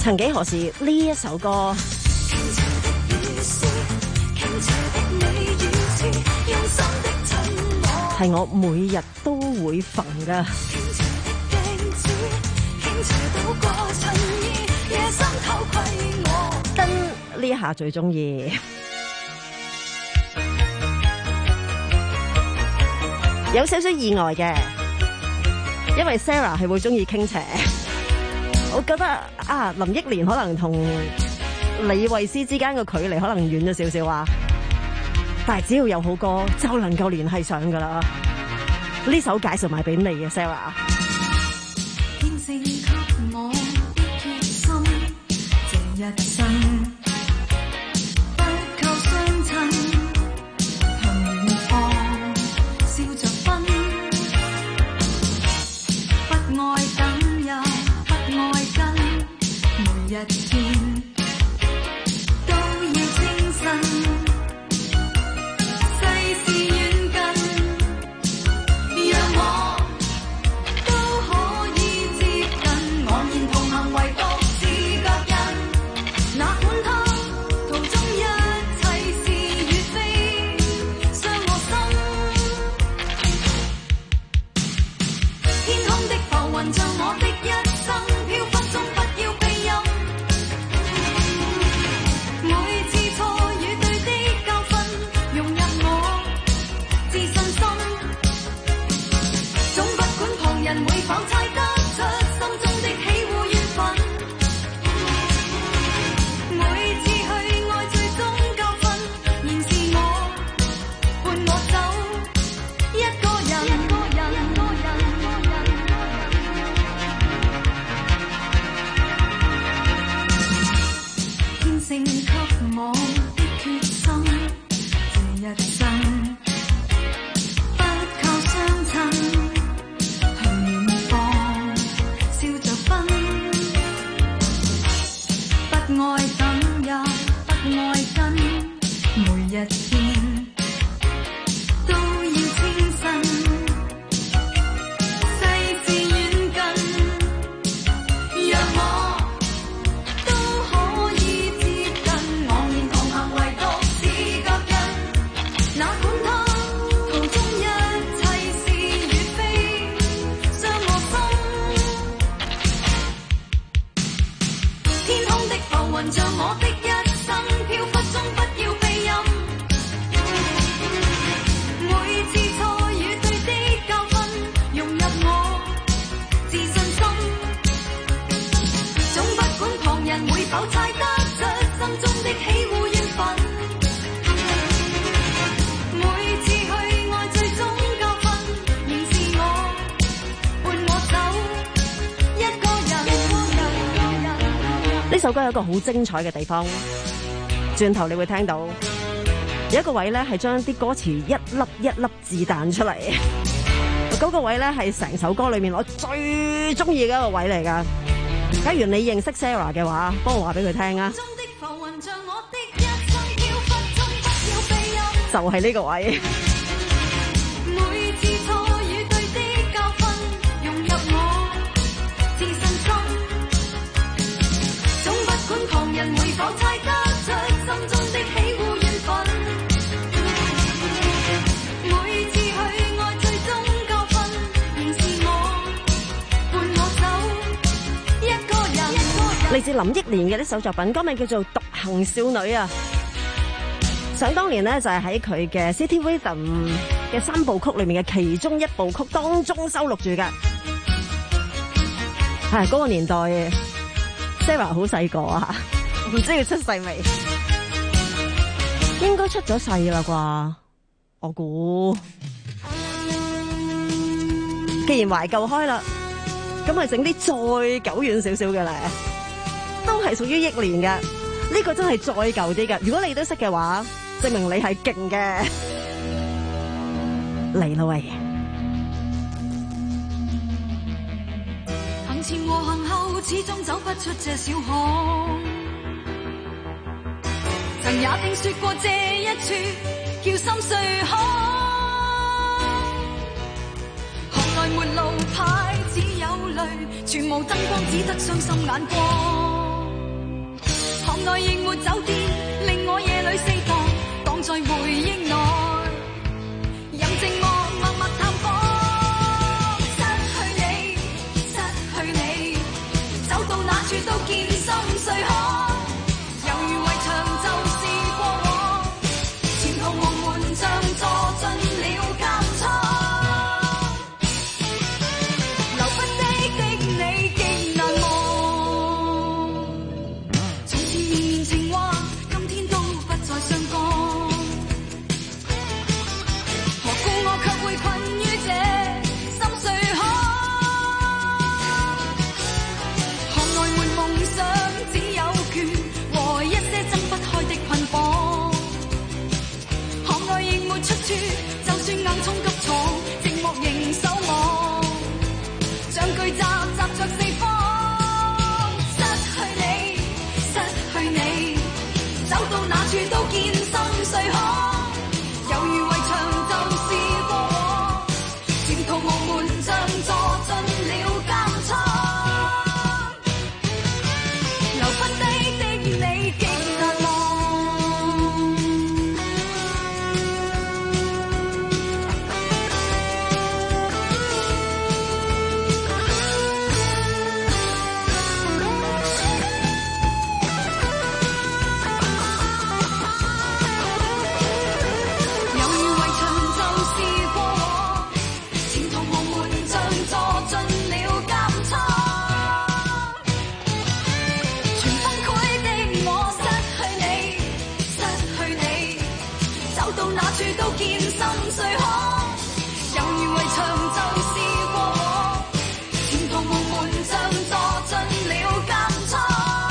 曾幾何時呢一首歌係我每日都會焚㗎。燈呢一下最中意，有少少意外嘅，因為 Sarah 係會中意傾斜。我覺得啊，林憶蓮可能同李慧詩之間嘅距離可能遠咗少少啊，但係只要有好歌就能夠聯繫上噶啦。呢首介紹埋俾你嘅 Sarah。 天性給我的決心，這一生不靠相襯，向遠方笑着奔，不愛等也不愛跟，每一天都要清新。 呢首歌有一個好精彩嘅地方，轉頭你會聽到有一個位咧係將啲歌詞一粒一粒字彈出嚟，嗰個位咧係成首歌裏面我最中意嘅一個位嚟噶。假如你認識 Sarah 嘅話，幫我話俾佢聽啊，就係呢個位。嚟自林憶蓮嘅呢首作品，歌名叫做《獨行少女》啊！想當年咧就係喺佢嘅 City Rhythm 嘅三部曲裏面嘅其中一部曲當中收錄住噶。係嗰個年代 ，Sarah 好細個啊，唔知佢出世未？應該出咗世啦啩，我估。既然懷舊開啦，咁咪整啲再久遠少少嘅咧。都係屬於憶蓮嘅，呢個真係再舊啲嘅。如果你都識嘅話，證明你係勁嘅。嚟啦喂！ 行前和行後，始終走不出這小巷。曾也聽說過這一處叫心碎巷，巷內沒路牌，只有淚，全無燈光，只得傷心眼光。 行內應沒酒店，令我夜裏四蕩，蕩在回憶內，任寂寞默默探訪。失去你，失去你，走到哪處都見心碎可，猶如圍牆就是過往，前途茫茫像坐進了監倉。留不低的你極難忘，從前綿綿情話，今天都不再相干。何故我卻會困於這心碎海？行內門夢想只有倦和一些掙不開的捆綁，行內亦沒出處，就算硬衝急闖，寂寞仍守望，像巨集集着四方。失去你，失去你，走到哪處都見心碎可，猶如圍牆就是過往，前途無門像坐進了監倉。留不低的你極難忘。猶如圍牆就是過往，前途無門像坐進了監倉。全崩潰的我失去你，失去你，走到哪處都見心碎可，猶如圍牆就是過往，前途無門像坐進了監倉。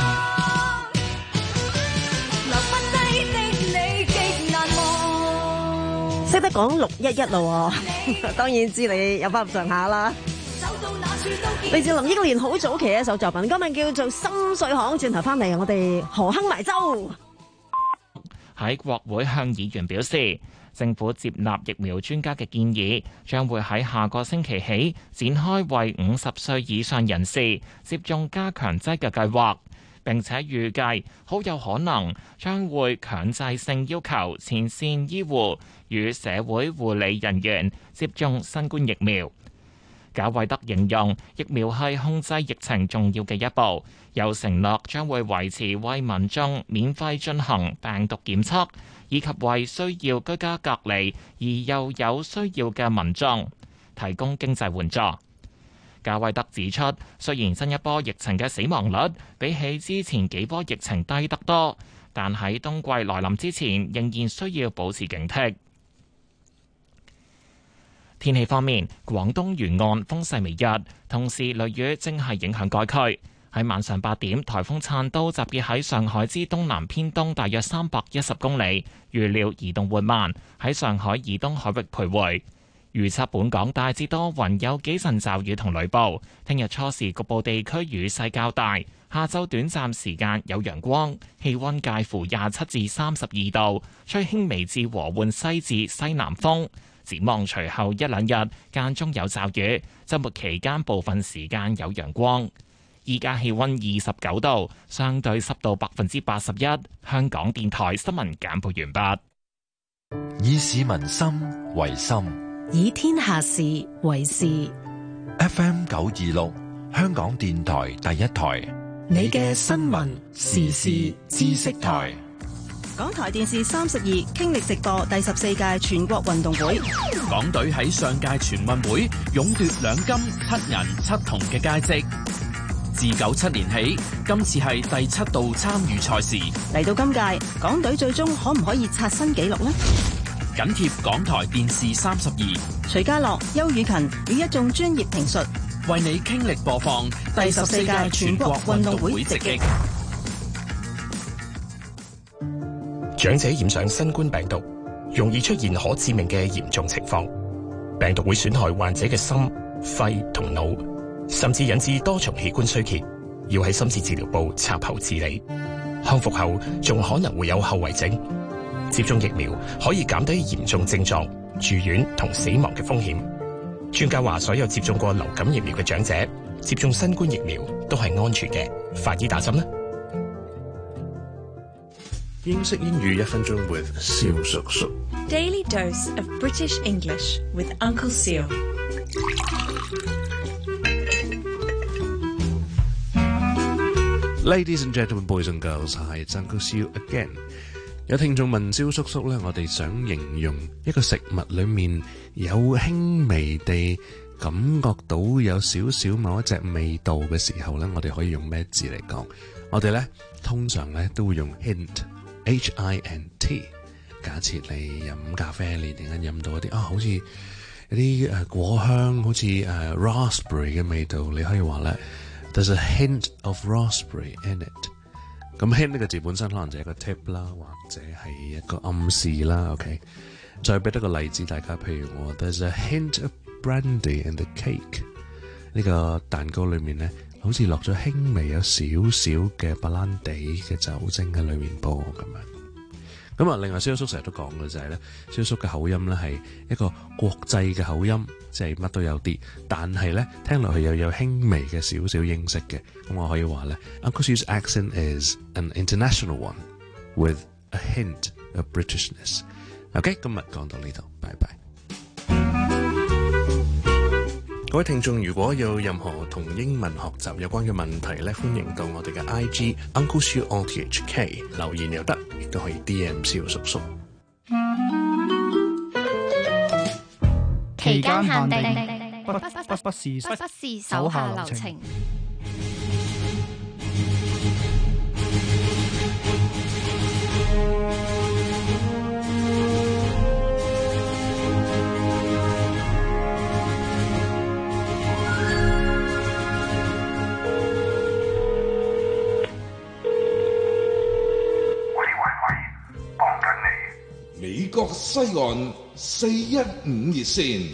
留不低的你極難忘。 識得講六一一咯喎，當然知你有翻咁上下啦。嚟自林憶蓮好早期嘅一首作品，今日叫做《心碎巷》。轉頭翻嚟，我哋何亨埋舟。 喺國會向議員表示，政府接納疫苗專家嘅建議，將會喺下個星期起展開為五十歲以上人士接種加強劑嘅計劃，並且預計好有可能將會強制性要求前線醫護與社會護理人員接種新冠疫苗。賈偉德形容疫苗係控制疫情重要嘅一步，又承諾將會維持為民眾免費進行病毒檢測，以及為需要居家隔離而又有需要嘅民眾提供經濟援助。賈偉德指出，雖然新一波疫情嘅死亡率比起之前幾波疫情低得多，但喺冬季來臨之前，仍然需要保持警惕。天氣方面，廣東沿岸風勢微弱，同時雷雨正係影響該區。喺晚上八點，颱風燦都集結喺上海之東南偏東大約三百一十公里，預料移動緩慢，喺上海以東海域徘徊。預測本港大致多雲，有幾陣驟雨同雷暴。聽日初時局部地區雨勢較大，下晝短暫時間有陽光，氣溫介乎廿七至三十二度，吹輕微至和緩西至西南風。展望隨後一兩日間中有驟雨，週末期間部分時間有陽光。依家氣溫二十九度，相對濕度百分之八十一。香港電台新聞簡報完畢。 以市民心為心， 以天下事為事。 F M 九二六，香港電台第一台， 你嘅新聞時事知識台。 港台電視三十二傾力直播第十四屆全國運動會， 港隊喺上屆全運會勇奪兩金七銀七銅嘅佳績。自九七年起，今次係第七度參與賽事。 嚟到今屆，港隊最終可唔可以刷新紀錄呢？ 緊貼港台電視三十二， 徐家樂、邱雨勤與一眾專業評述， 為你傾力播放第十四屆全國運動會直擊。 長者染上新冠病毒，容易出現可致命嘅嚴重情況。病毒會損害患者嘅心、肺同腦，甚至引致多重器官衰竭，要喺深切治療部插喉治理。康復後仲可能會有後遺症。接種疫苗可以減低嚴重症狀、住院同死亡嘅風險。專家話，所有接種過流感疫苗嘅長者接種新冠疫苗都係安全嘅，快啲打針啦！ 英式英語一分鐘 with 蕭叔叔。 Daily dose of British English with Uncle Seal. Ladies and gentlemen, boys and girls, hi, it's Uncle Seal again. 有聽眾問蕭叔叔咧，我哋想形容一個食物裏面有輕微地感覺到有少少某一隻味道嘅時候咧，我哋可以用咩字嚟講？我哋咧通常咧都會用 hint，H I N T。假設你飲咖啡，你突然間飲到一啲啊，好似有啲誒果香，好似誒 raspberry 嘅味道，你可以話咧 ，There's a hint of raspberry in it。咁 hint 呢個字本身可能就係一個 tip 啦，或者係一個暗示啦。OK， 再俾多個例子大家，譬如我 There's a hint of brandy in the cake。呢個蛋糕裏面咧，好似落咗輕微有少少嘅白蘭地嘅酒精喺裏面噃咁樣。咁啊，另外蕭叔成日都講嘅就係咧，蕭叔嘅口音咧係一個國際嘅口音，即係乜都有啲，但係咧聽落去又有輕微嘅少少英式嘅。咁我可以話咧 ，Uncle Sue's accent is an international one with a hint of Britishness。OK， 今日講到呢度，拜拜。各位聽眾，如果有任何同英文學習有關嘅問題咧，歡迎到我哋嘅 I G Uncle Sue R T H K 留言又得，亦都可以 D M 蕭叔叔。 期間限定，不不不不是不是手下留情。 美國西岸四一五熱線。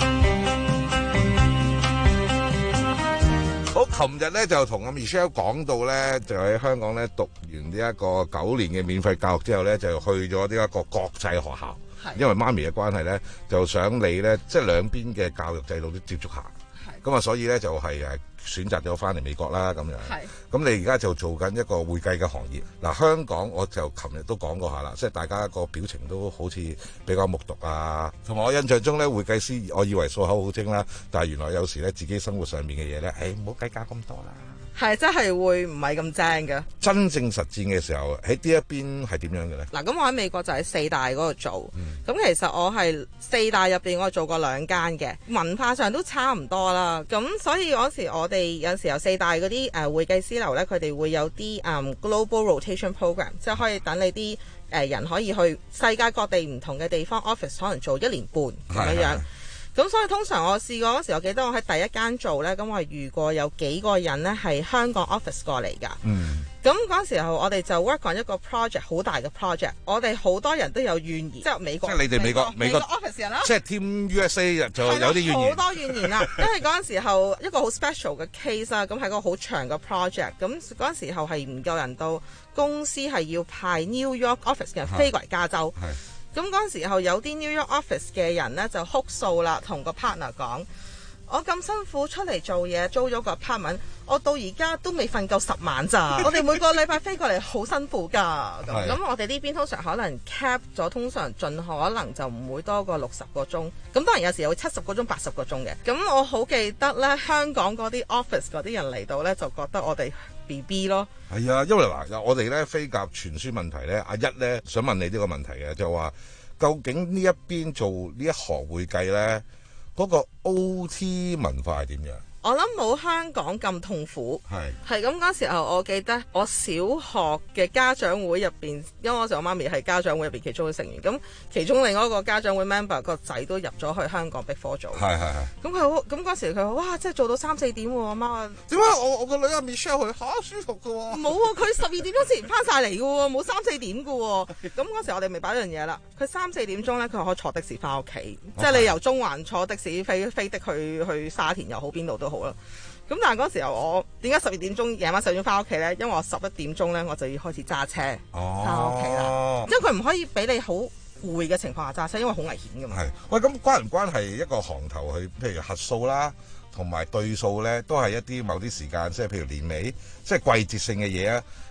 好，琴日咧就同阿 Michelle 講到咧，就喺香港咧讀完呢一個九年嘅免費教育之後咧，就去咗呢一個國際學校。因為媽咪嘅關係咧，就想你咧，即係兩邊嘅教育制度都接觸下。咁啊，所以咧就係誒選擇咗翻嚟美國啦，咁樣。係。咁你而家就做緊一個會計嘅行業。嗱，香港我就琴日都講過下啦，即係大家個表情都好似比較木獨啊。同埋我印象中咧，會計師我以為數口好精啦，但係原來有時咧自己生活上面嘅嘢咧，誒唔好計較咁多啦。 係真係會唔係咁正嘅。真正實戰嘅時候喺呢一邊係點樣嘅咧？ 嗱，咁我喺美國就喺四大嗰度做，咁、嗯、其實我係四大入邊我做過兩間嘅，文化上都差唔多啦。咁所以嗰時我哋有時候四大嗰啲誒會計師樓咧，佢哋會有啲誒、um, global rotation program， 即係可以等你啲誒、呃、人可以去世界各地唔同嘅地方 office， 可能做一年半咁樣樣。咁所以通常我試過嗰時，我記得我喺第一間做呢，咁我係遇過有幾個人呢係香港 office 過嚟㗎。嗯。咁嗰時候我哋就 work on 一個 project， 好大嘅 project。我哋好多人都有怨言，即係美國。即係你哋美國美國 office 人啦。即係 Team U S A 就有啲怨言。好多怨言啦，因為嗰陣時候一個好 special 嘅 case 啦，咁係個好長嘅 project。咁嗰陣時候係唔夠人到，公司係要派 New York office 嘅人飛過嚟加州。係。咁嗰陣時候有啲 New York office 嘅人咧就哭訴啦，同個 partner 講：我咁辛苦出嚟做嘢，租咗個 apartment， 我到而家都未瞓夠十晚咋。我哋每個禮拜飛過嚟好辛苦㗎。咁咁我哋呢邊通常可能 cap 咗，通常盡可能就唔會多過六十個鐘。咁當然有時有七十個鐘、八十個鐘嘅。咁我好記得咧，香港嗰啲 office 嗰啲人嚟到咧，就覺得我哋B B 咯，係啊，因為嗱，我哋咧飛鴿傳書問題咧，阿一咧想問你呢個問題嘅，就話究竟呢一邊做呢一行會計咧，嗰個 O T 文化係點樣？我諗冇香港咁痛苦，係係咁嗰時候，我記得我小學嘅家長會入邊，因為嗰時我媽咪係家長會入邊其中嘅成員，咁其中另外一個家長會 member 個仔都入咗去香港Big Four做，係係係。咁佢好，咁嗰時佢話：哇，真係做到三四點喎，阿媽。點解我我個女阿 Michelle 去嚇舒服嘅喎？冇喎，佢十二點鐘前翻晒嚟嘅喎，冇三四點嘅喎。咁嗰時我哋咪擺一樣嘢啦，佢三四點鐘咧，佢可以坐的士翻屋企，即係你由中環坐的士飛飛的去去沙田又好，邊度都好啦。咁但係嗰時候我點解十二點鐘夜晚十點翻屋企咧？因為我十一點鐘咧我就要開始揸車翻屋企啦。因為佢唔可以俾你好攰嘅情況下揸車，因為好危險㗎嘛。係喂，咁關唔關係一個行頭去？譬如核數啦，同埋對數咧，都係一啲某啲時間，即係譬如年尾，即係季節性嘅嘢啊。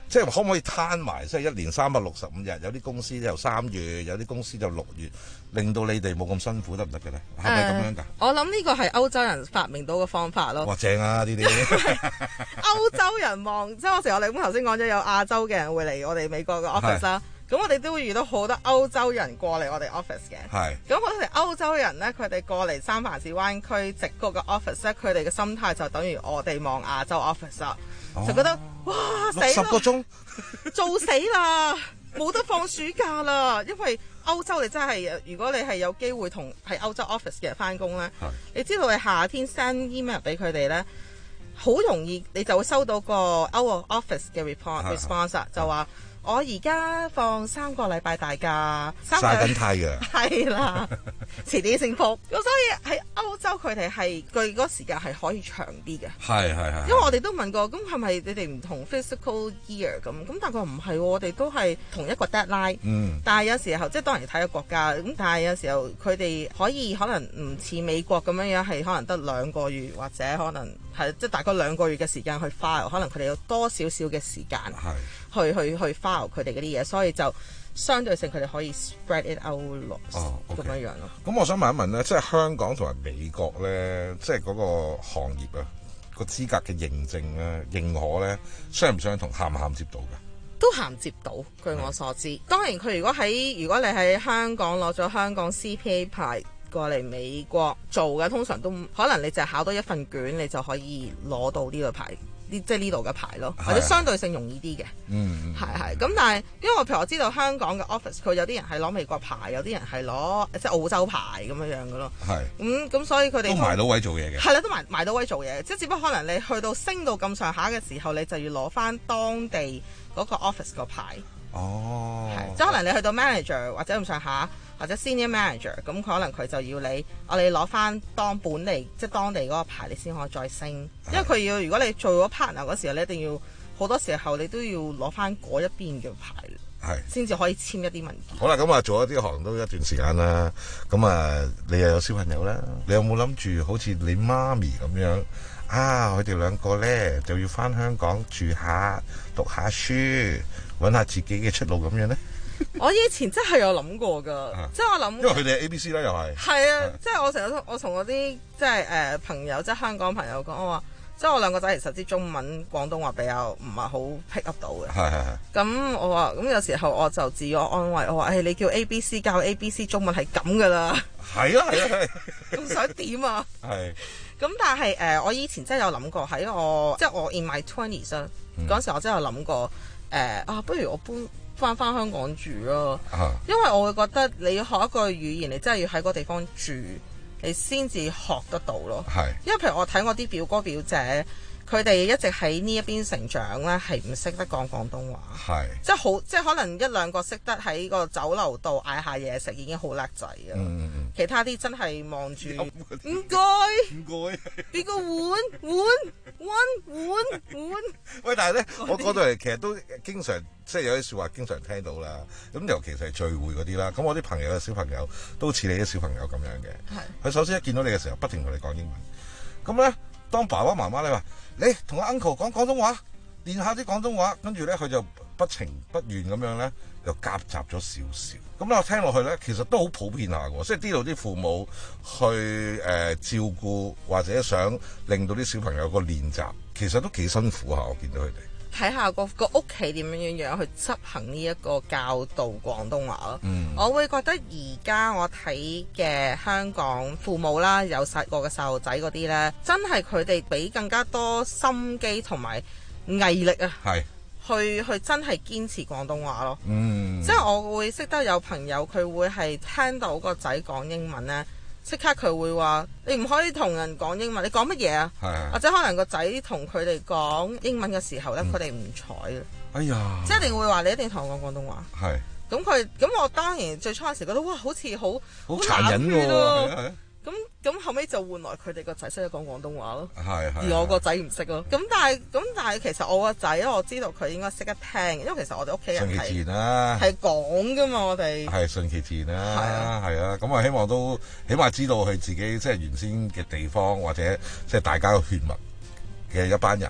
即係可唔可以攤埋，即係一年三百六十五日，有啲公司就三月，有啲公司就六月，令到你哋冇咁辛苦得唔得嘅咧？係咪咁樣㗎？ 我諗呢個係歐洲人發明到嘅方法咯。 哇，正啊！呢啲歐洲人望，即係我成我哋咁頭先講咗有亞洲嘅人會嚟我哋美國嘅 office 啦。咁我哋都會遇到好多歐洲人過嚟我哋 office 嘅。 係。咁好多時歐洲人咧，佢哋過嚟三藩市灣區直嗰個 office 咧，佢哋嘅心態就等於我哋望亞洲 office 啦，哦、就覺得哇死啦！ 十個鐘做死啦，冇得放暑假啦，因為歐洲你真係，如果你係有機會同喺歐洲 office 嘅人翻工咧，你知道你夏天 send email 俾佢哋咧，好容易你就會收到個 out of office 嘅 report response 就話。我而家放三個禮拜大假， 曬緊太陽， 係啦，遲啲先復。咁所以喺歐洲佢哋係佢嗰個時間係可以長啲嘅。 係係係。因為我哋都問過，咁係咪你哋唔同 physical year 咁？咁但係佢唔係，我哋都係同一個 deadline。嗯。但係有時候即係當然睇個國家，咁但係有時候佢哋可以可能唔似美國咁樣樣，係可能得兩個月或者可能係即係大概兩個月嘅時間去 file，可能佢哋有多少少嘅時間。係。去去去 file 佢哋嗰啲嘢，所以就相對性佢哋可以 spread it out 落咁樣樣咯。 咁我想問一問咧，即係香港同埋美國咧，即係嗰個行業啊，個資格嘅認證咧、認可咧，相唔相同，銜唔銜接到㗎？ 都銜接到，據我所知。嗯、當然佢如果喺如果你喺香港攞咗香港 C P A 牌過嚟美國做嘅，通常都可能你就係考多一份卷，你就可以攞到呢個牌。即係呢度嘅牌咯，或者相對性容易啲嘅，嗯，係係咁。但係因為我譬如我知道香港嘅 office，佢有啲人係攞美國牌，有啲人係攞即係澳洲牌咁樣樣嘅咯。係咁咁，所以佢哋都埋到位做嘢嘅。 係啦，都埋埋到位做嘢，即係只不過可能你去到升到咁上下嘅時候，你就要攞翻當地嗰個 office 個牌。哦，係即係可能你去到 manager 或者咁上下。或者 senior manager，咁可能佢就要你，我哋攞翻當本地即係當地嗰個牌，你先可以再升。因為佢要，如果你做咗 partner 嗰時候，你一定要好多時候你都要攞翻嗰一邊嘅牌，係先至可以簽一啲文件。 好啦，咁啊做咗啲行都一段時間啦，咁啊你又有小朋友啦，你有冇諗住好似你媽咪咁樣啊？佢哋兩個咧就要翻香港住下、讀下書，揾下自己嘅出路咁樣咧？ 我以前真係有諗過㗎，即係我諗， 因為佢哋係 A B C 啦，又係係啊，即係我成日我同我啲即係誒朋友，即係香港朋友講，我話即係我兩個仔其實啲中文廣東話比較唔係好 pick up 到嘅，係係係。咁我話咁有時候我就自我安慰，我話誒、哎、你叫 A B C 教 A B C 中文係咁㗎啦， 係啊係啊係， 咁想點啊？係。咁但係誒、呃，我以前真係有諗過喺我即係我 in my twenties 啊嗰陣時，我真係有諗過誒、呃、啊，不如我搬翻翻香港住咯，啊、因為我會覺得你要學一個語言，你真係要喺嗰個地方住，你先至學得到咯。係，因為譬如我睇我啲表哥表姐，佢哋一直喺呢一邊成長咧，係唔識得講廣東話。係，即係好，即係可能一兩個識得喺個酒樓度嗌下嘢食，已經好叻仔啊。嗯嗯，其他啲真係望住唔該唔該，邊個碗碗碗碗碗？ 喂，但係咧，我嗰度嚟其實都經常。即係有啲説話經常聽到啦，咁尤其是係聚會嗰啲啦。咁我啲朋友嘅小朋友都似你啲小朋友咁樣嘅。係。佢首先一見到你嘅時候，不停同你講英文。咁咧，當爸爸媽媽你話，你同阿 uncle 講廣東話，練下啲廣東話，跟住咧佢就不情不願咁樣咧，就夾雜咗少少。咁我聽落去咧，其實都好普遍下嘅，即係呢度啲父母去誒、呃、照顧或者想令到啲小朋友個練習，其實都幾辛苦下。我見到佢哋。 睇下個個屋企點樣樣樣去執行呢一個教導廣東話咯。嗯、我會覺得而家我睇嘅香港父母啦，有細個嘅細路仔嗰啲咧，真係佢哋俾更加多心機同埋毅力啊，係去去真係堅持廣東話咯。嗯，即係我會識得有朋友佢會係聽到個仔講英文咧。即刻佢會話：你唔可以同人講英文，你講乜嘢啊？係或者可能個仔同佢哋講英文嘅時候咧，佢哋唔睬啊！哎呀！即係一定會話你一定同我講廣東話。係。咁佢咁我當然最初嗰時覺得哇，好似好好殘忍喎。咁咁後尾就換來佢哋個仔識得講廣東話咯。係係。而我個仔唔識咯。咁但係咁但係其實我個仔咧，我知道佢應該識得聽，因為其實我哋屋企人係順其自然啦，係講噶嘛，我哋係順其自然啦，係啊，係啊。咁啊，希望都起碼知道佢自己即係原先嘅地方，或者即係大家嘅血脈嘅一班人，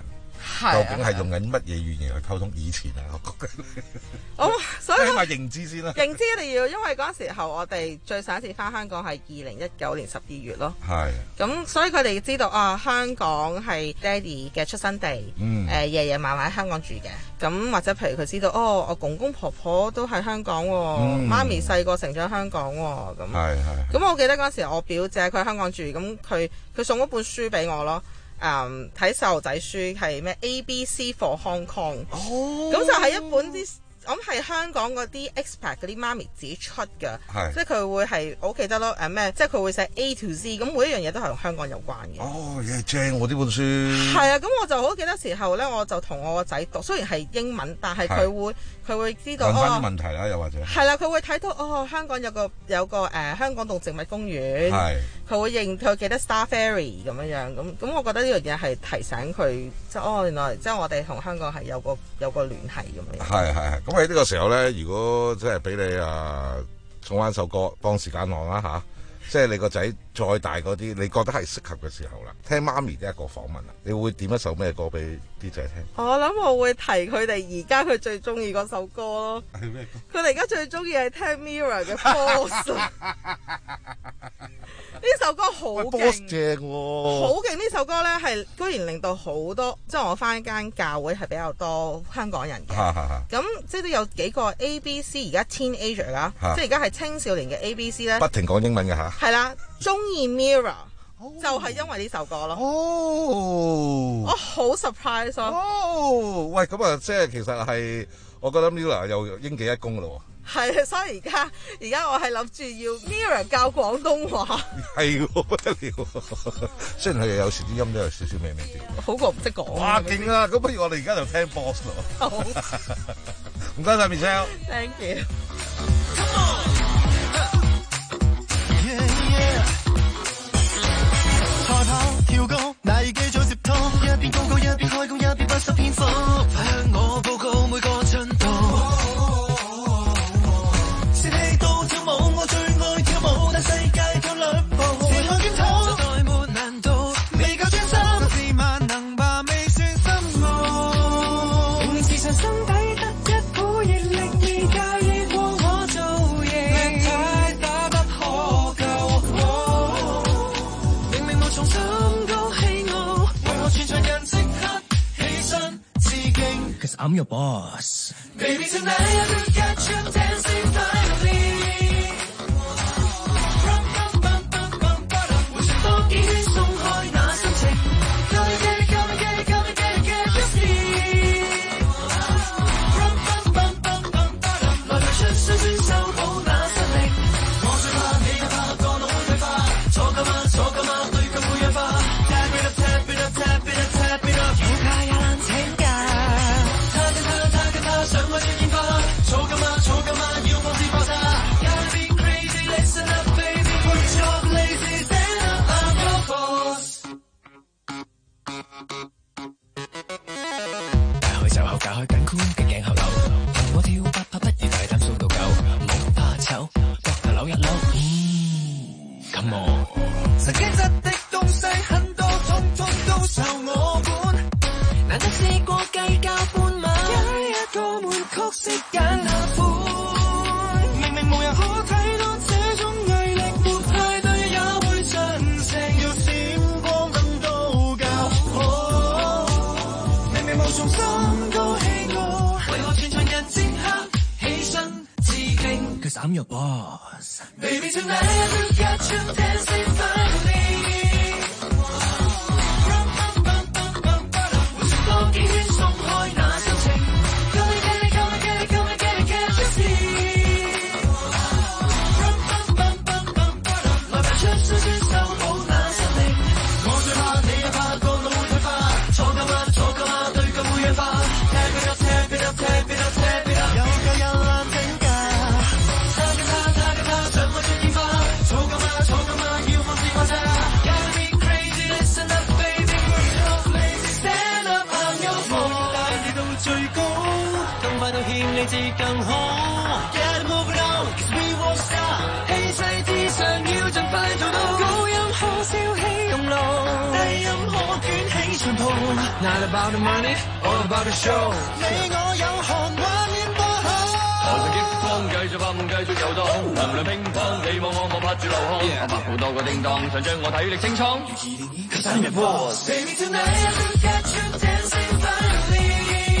究竟係用緊乜嘢語言去溝通？以前啊，我覺得。 哦，所以起碼認知先啦。 認知一定要，因為嗰時候我哋最上一次翻香港係二零一九年十二月咯。 係。 咁所以佢哋知道啊，香港係爹哋嘅出生地。嗯。誒、呃，爺爺嫲嫲喺香港住嘅。咁或者譬如佢知道，哦，我公公婆婆都喺香港喎、哦，嗯、媽咪細個成長香港喎、哦，咁。係係。咁我記得嗰時我表姐佢喺香港住，咁佢佢送咗本書俾我咯。誒，睇細路仔書係咩 A B C for Hong Kong，咁、oh. 就係一本啲，我諗係香港嗰啲 expat 嗰啲媽咪自己出嘅，即係佢會係我記得咯，誒咩，即係佢會寫 A to Z，咁每一樣嘢都係同香港有關嘅。 哦，嘢正喎呢本書。 係啊，咁我就好記得時候咧，我就同我個仔讀，雖然係英文，但係佢會佢會知道問翻啲問題啦，又或者係啦，佢會睇到哦，香港有個有個誒、呃、香港動植物公園，佢會認佢記得 Star Ferry 咁樣樣，咁咁我覺得呢樣嘢係提醒佢，即係哦原來即係我哋同香港係有個有個聯繫咁樣。係係係， 咁喺呢個時候咧，如果即係俾你啊送翻首歌幫時間浪啦嚇，即係你個仔再大嗰啲，你覺得係適合嘅時候啦，聽媽咪呢一個訪問啦，你會點一首咩歌俾啲仔聽？ 我諗我會提佢哋而家佢最中意嗰首歌咯。係咩歌？佢哋而家最中意係聽 Mirror 嘅 Boss。呢首歌好勁， 正喎， 好勁！呢首歌呢係居然令到好多，即係我返間教會係比較多香港人嘅，咁即係都有幾個 A B C 而家 teenager 啦，即係而家係青少年嘅 A B C 呢， 不停講英文嘅嚇， 係啦，中意 Mirror、oh. 就係因為呢首歌咯。哦、oh. 我好 surprise 咯。 哦、oh. 喂，咁啊，即係其實係，我覺得 Mirror 又應記一功咯。 係啊，所以而家而家我係諗住要 Mirror 教廣東話。係喎，不得了！ 雖然佢有時啲音都有少少味味啲， 好過唔識講。 哇，勁啊！咁不如我哋而家就聽 Boss 咯。好，唔該晒 Michelle。 Thank you。 賽跑跳高，那已記早接通，一邊高高一邊開工，一邊不失篇幅，快向我報告每個進度。我最愛跳舞，但世界夠兩步，前來檢討，實在沒難度，未夠專心，自萬能吧，未算深奧。明明時常心底得一股熱力，而介意過我造型，太打不可救。明明無從心高氣傲，為何全場人即刻起身致敬 ？Cause I'm your boss. Baby tonight I look at you dancing finally.打開緊箍嘅頸後流，同我跳八拍不如大膽數到九，冇怕醜，膊頭扭一扭，嗯 ，Come on。神經質的東西很多，通通都受我管，難得試過計較半晚，一一個悶曲式揀下款，明明無人可睇到這種毅力，沒派對也會盡情，要閃光燈都較好，明明無從心。Cause I'm your boss. Baby tonight I look at you dancing finally. 回旋多幾圈鬆開那心情 Come and get it, come and get it, come and get it, can't you see? 來吧出水先收好那實力，我最怕你也怕個腦會退化，坐夠嗎？坐夠嗎？對腳會氧化 Tap it up, tap it up, tap it up, tap it up 有夠有爛整架他嘅他，他嘅他，像我最厭化，嘈㗎嘛，嘈㗎嘛，要放肆爆炸。 about the money, all about the show。你我有項畫面多好，台上激光繼續拍，繼續遊蕩，能量乒乓，你望我我拍住流汗，我拍好多個叮當，想將我體力清倉。Cause I'm your boss, baby tonight I will get you dancing finally。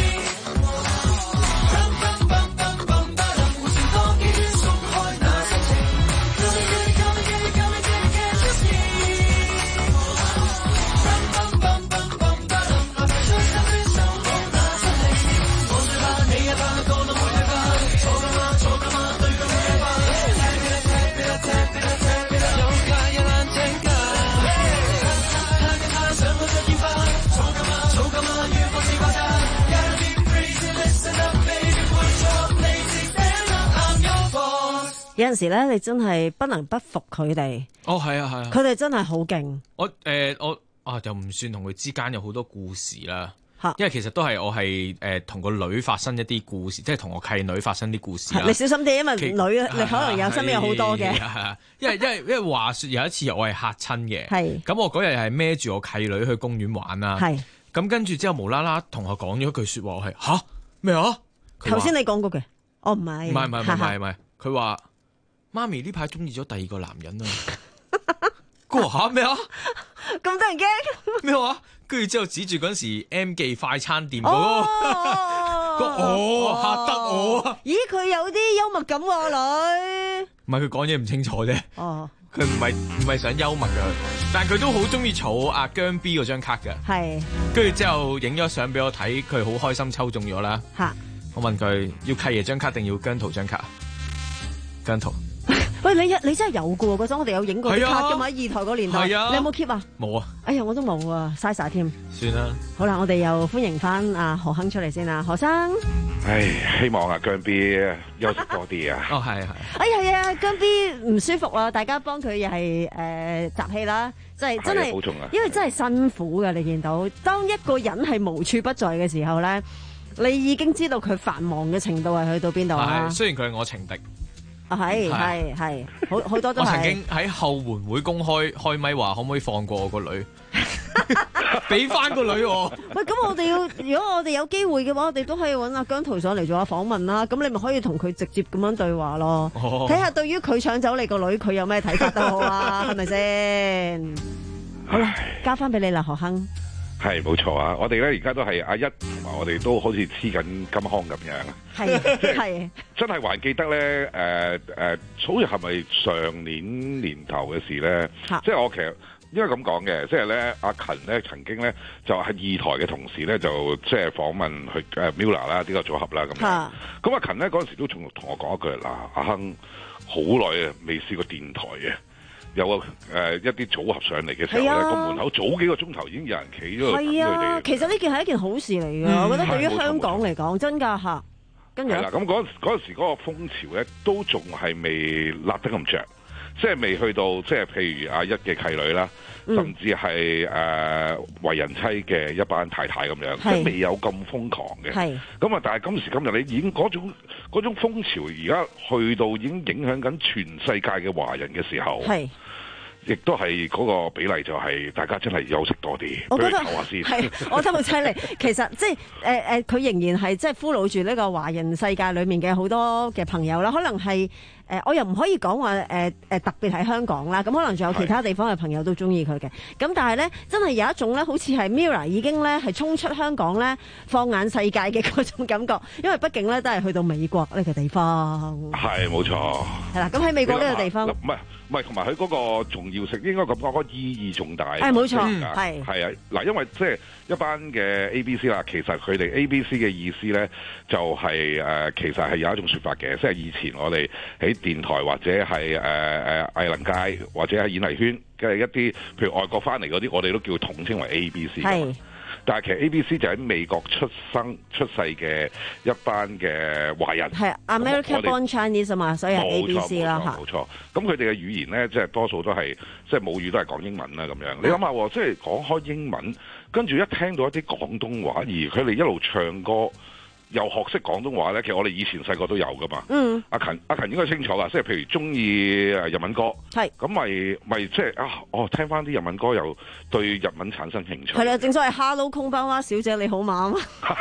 有陣時咧，你真係不能不服佢哋。 哦，係啊，係啊， 佢哋真係好勁。 我誒、呃、我啊，又唔算同佢之間有好多故事啦。 嚇，因為其實都係我係誒同個女發生一啲故事，即係同我契女發生啲故事啦。 你小心啲，因為女你可能有身邊有好多嘅。 因為因為因為話説有一次我係嚇親嘅。 係。咁我嗰日係孭住我契女去公園玩啦。 係。 咁跟住之後無啦啦同我講咗一句説話，我係嚇咩啊？ 頭先你講過嘅，我唔係。 唔係唔係唔係唔係，佢話。媽咪呢排中意咗第二個男人啊！佢話嚇咩啊？ 咁得人驚咩話？跟住之後指住嗰陣時 M 記快餐店嗰個，哦嚇得我啊！ 咦，佢有啲幽默感喎，女。 唔係佢講嘢唔清楚啫。 哦， 佢唔係唔係想幽默噶，但係佢都好中意儲阿姜 B 嗰張卡㗎。 係。跟住之後影咗相俾我睇，佢好開心抽中咗啦。 嚇！ 我問佢要契爺張卡定要姜濤張卡？姜濤。 喂，你你真係有噶喎！嗰陣我哋有影過啲卡噶嘛，喺二台嗰年代， 啊、 你有冇 keep 啊？ 冇啊！ 哎呀，我都冇啊，嘥晒添。 算啦。好啦，我哋又歡迎翻阿何亨出嚟先啦，何生。 唉，希望阿姜 B 休息多啲啊！ 哦，係係。 哎呀呀，姜 B 唔舒服啦，大家幫佢又係誒集氣啦，即係真係， 好重啊！ 因為真係辛苦噶，你見到當一個人係無處不在嘅時候咧，你已經知道佢繁忙嘅程度係去到邊度啦。 雖然佢係我情敵。 啊，係係係，好好多都係。 我曾經喺後援會公開開咪話，可唔可以放過我個女，俾翻個女我。 喂，咁我哋要，如果我哋有機會嘅話，我哋都可以揾阿姜濤上嚟做下訪問啦。咁你咪可以同佢直接咁樣對話咯，睇下、哦、對於佢搶走你個女，佢有咩睇法都好啊，係咪先？好啦，交翻俾你啦，何亨。 係冇錯啊！我哋咧而家都係阿一同埋我哋都好似黐緊金康咁樣。 係係真係還記得咧誒誒，好似係咪上年年頭嘅事咧？即係我其實因為咁講嘅，即係咧阿勤咧曾經咧就係二台嘅同事咧就即係訪問去誒 Mila 啦呢個組合啦咁樣。咁阿勤咧嗰陣時都仲同我講一句嗱，阿亨好耐啊未試過電台嘅。有個誒、呃、一啲組合上嚟嘅時候咧，個、啊、門口早幾個鐘頭已經有人企咗度等佢哋。係啊， 其實呢件係一件好事嚟嘅、嗯，我覺得對於香港嚟講，真㗎嚇。跟住係啦，咁嗰嗰陣時嗰個風潮咧，都仲係未立得咁着，即係未去到即係譬如阿一嘅契女啦，嗯、甚至係誒、呃、為人妻嘅一班太太咁樣，即係未有咁瘋狂嘅。係咁啊！但係今時今日你已經嗰種嗰種風潮，而家去到已經影響緊全世界嘅華人嘅時候。係。亦都係嗰個比例就係大家真係休息多啲，我覺得唞下先。係， 我覺得好犀利。其實即係誒誒，佢、呃、仍然係即係俘虜住呢個華人世界裏面嘅好多嘅朋友啦。可能係誒、呃，我又唔可以講話誒誒，特別喺香港啦。咁可能仲有其他地方嘅朋友都中意佢嘅。咁但係咧，真係有一種咧，好似係 Mirror 已經咧係衝出香港咧，放眼世界嘅嗰種感覺。因為畢竟咧都係去到美國呢個地方。係冇錯。係啦，咁喺美國呢個地方，唔係。 唔係，同埋佢嗰個重要性應該咁講，個意義重大。 係冇錯，係係啊，嗱，因為即係一班嘅 A B C 啦，其實佢哋 A B C 嘅意思咧，就係、是、誒、呃，其實係有一種説法嘅，即係以前我哋喺電台或者係誒誒藝能界或者係演藝圈嘅一啲，譬如外國翻嚟嗰啲，我哋都叫統稱為 A B C。係。但係其實 A B C 就喺美國出生出世嘅一班嘅華人，係 American born Chinese 啊嘛，所以係 A B C 啦嚇。冇錯，咁佢哋嘅語言咧，即係多數都係即係母語都係講英文啦咁樣。你諗下，即係講開英文，跟住一聽到一啲廣東話，而佢哋一路唱歌， 又學識廣東話咧，其實我哋以前細個都有噶嘛。 嗯， 阿勤阿勤應該清楚啦，即係譬如中意誒日文歌， 係咁咪咪即係啊，哦，聽翻啲日文歌又對日文產生興趣。 係啦，正所謂 Hello 空巴娃小姐你好嘛。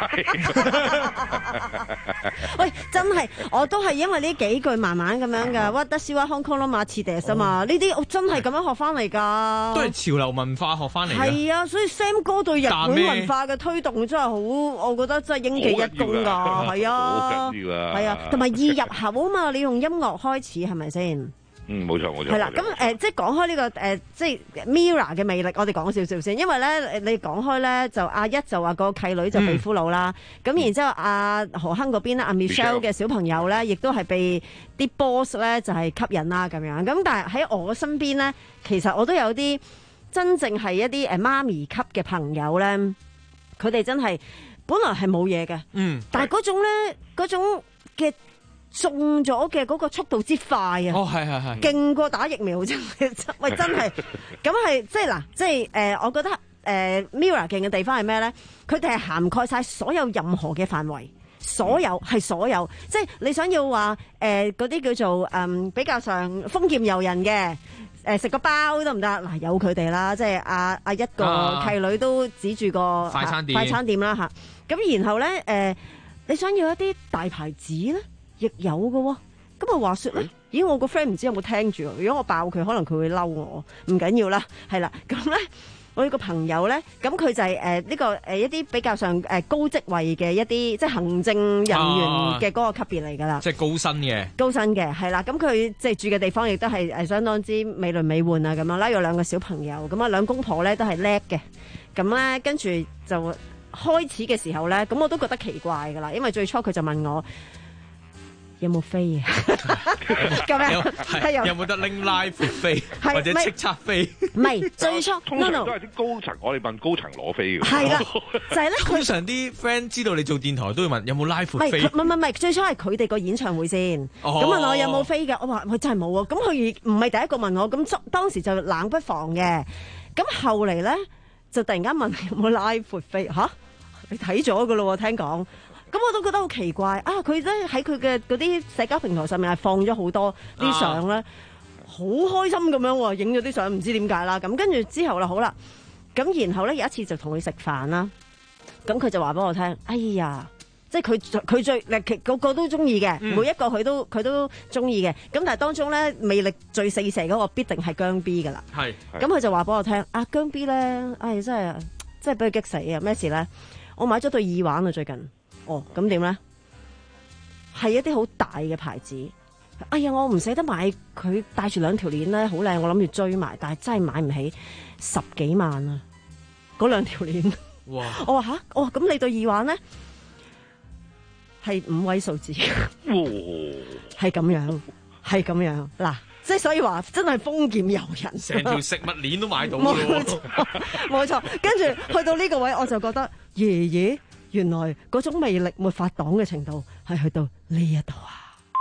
喂，真係我都係因為呢幾句慢慢咁樣噶，what does you want Hong Kong 啦嘛，似嗲啊嘛，呢啲我真係咁樣學翻嚟㗎。 都係潮流文化學翻嚟嘅。 係啊，所以 Sam 哥對日本文化嘅推動真係好，我覺得真係應記一功㗎。係啊，係啊，同埋易入口啊嘛，你用音樂開始係咪先？ 嗯，冇錯冇錯。 係啦，咁誒、呃，即係講開呢、這個誒、呃，即係 Mirror 嘅魅力，我哋講少少先。因為咧，你講開咧，就阿一就話個契女就被俘虜啦。咁、嗯、然之後，阿何鏗嗰邊咧，阿 Michelle 嘅小朋友咧，亦都係被啲 boss 咧就係吸引啦咁樣。咁但係喺我身邊咧，其實我都有啲真正係一啲誒媽咪級嘅朋友咧，佢哋真係本來係冇嘢嘅，嗯，但係嗰種咧嗰種嘅。中咗嘅嗰個速度之快啊！ 哦，係係係， 勁過打疫苗真係，喂真係，咁係即係嗱，即係誒、呃，我覺得誒、呃、Mirror 勁嘅地方係咩咧？佢哋係涵蓋晒所有任何嘅範圍，所有係所有，即係你想要話誒嗰啲叫做誒、呃、比較上豐儉由人嘅誒食個包得唔得？嗱，有佢哋啦，即係阿阿一個契女都指住個快餐店快餐店啦嚇，咁然後咧誒、呃，你想要一啲大牌子咧？亦有嘅喎，咁啊話説咧，咦我個 friend 唔知有冇聽住？如果我爆佢，可能佢會嬲我，唔緊要啦，係啦，咁咧我有個朋友咧，咁佢就係誒呢個誒一啲比較上誒高職位嘅一啲即係行政人員嘅嗰個級別嚟㗎啦， 即係高薪嘅， 高薪嘅係啦，咁佢即係住嘅地方亦都係誒相當之美輪美奐啊咁樣啦，有兩個小朋友，咁啊兩公婆咧都係叻嘅，咁咧跟住就開始嘅時候咧，咁我都覺得奇怪㗎啦，因為最初佢就問我。有冇飛啊？咁樣係有冇得拎 live 飛或者叱咤飛？ 唔係最初， 通常都係啲高層，我哋問高層攞飛嘅。 係啦，就係咧。 通常啲 friend 知道你做電台都會問有冇 live 飛？ 唔係唔係唔係，最初係佢哋個演唱會先。咁問我有冇飛嘅，我話喂真係冇啊。咁佢唔係第一個問我，咁當時就冷不防嘅。咁後嚟咧就突然間問有冇 live 飛嚇？你睇咗㗎咯喎，聽講。咁我都覺得好奇怪啊！佢咧喺佢嘅嗰啲社交平台上面係放咗好多啲相咧，好、啊、開心咁樣喎，影咗啲相，唔知點解啦。咁跟住之後啦，好啦，咁然後咧有一次就同佢食飯啦，咁佢就話俾我聽，哎呀，即係佢佢最其個個都中意嘅，嗯、每一個佢都佢都中意嘅。咁但係當中咧魅力最四射嗰個必定係姜 B 噶啦。係，咁佢就話俾我聽，啊姜 B 咧，哎真係真係俾佢激死啊！咩事咧？我買咗對耳環啊，最近。哦，咁點咧？係一啲好大嘅牌子。哎呀，我唔捨得買佢戴住兩條鏈咧，好靚，我諗住追埋，但係真係買唔起，十幾萬啊！嗰兩條鏈。哇！我話吓，哦，咁你對耳環咧係五位數字。哇！係咁樣，係咁樣。嗱，即係所以話真係豐儉由人， 成條食物鏈都買到。 冇錯，冇錯。跟住去到呢個位，我就覺得爺爺。原來嗰種魅力沒法擋嘅程度係去到呢一度啊！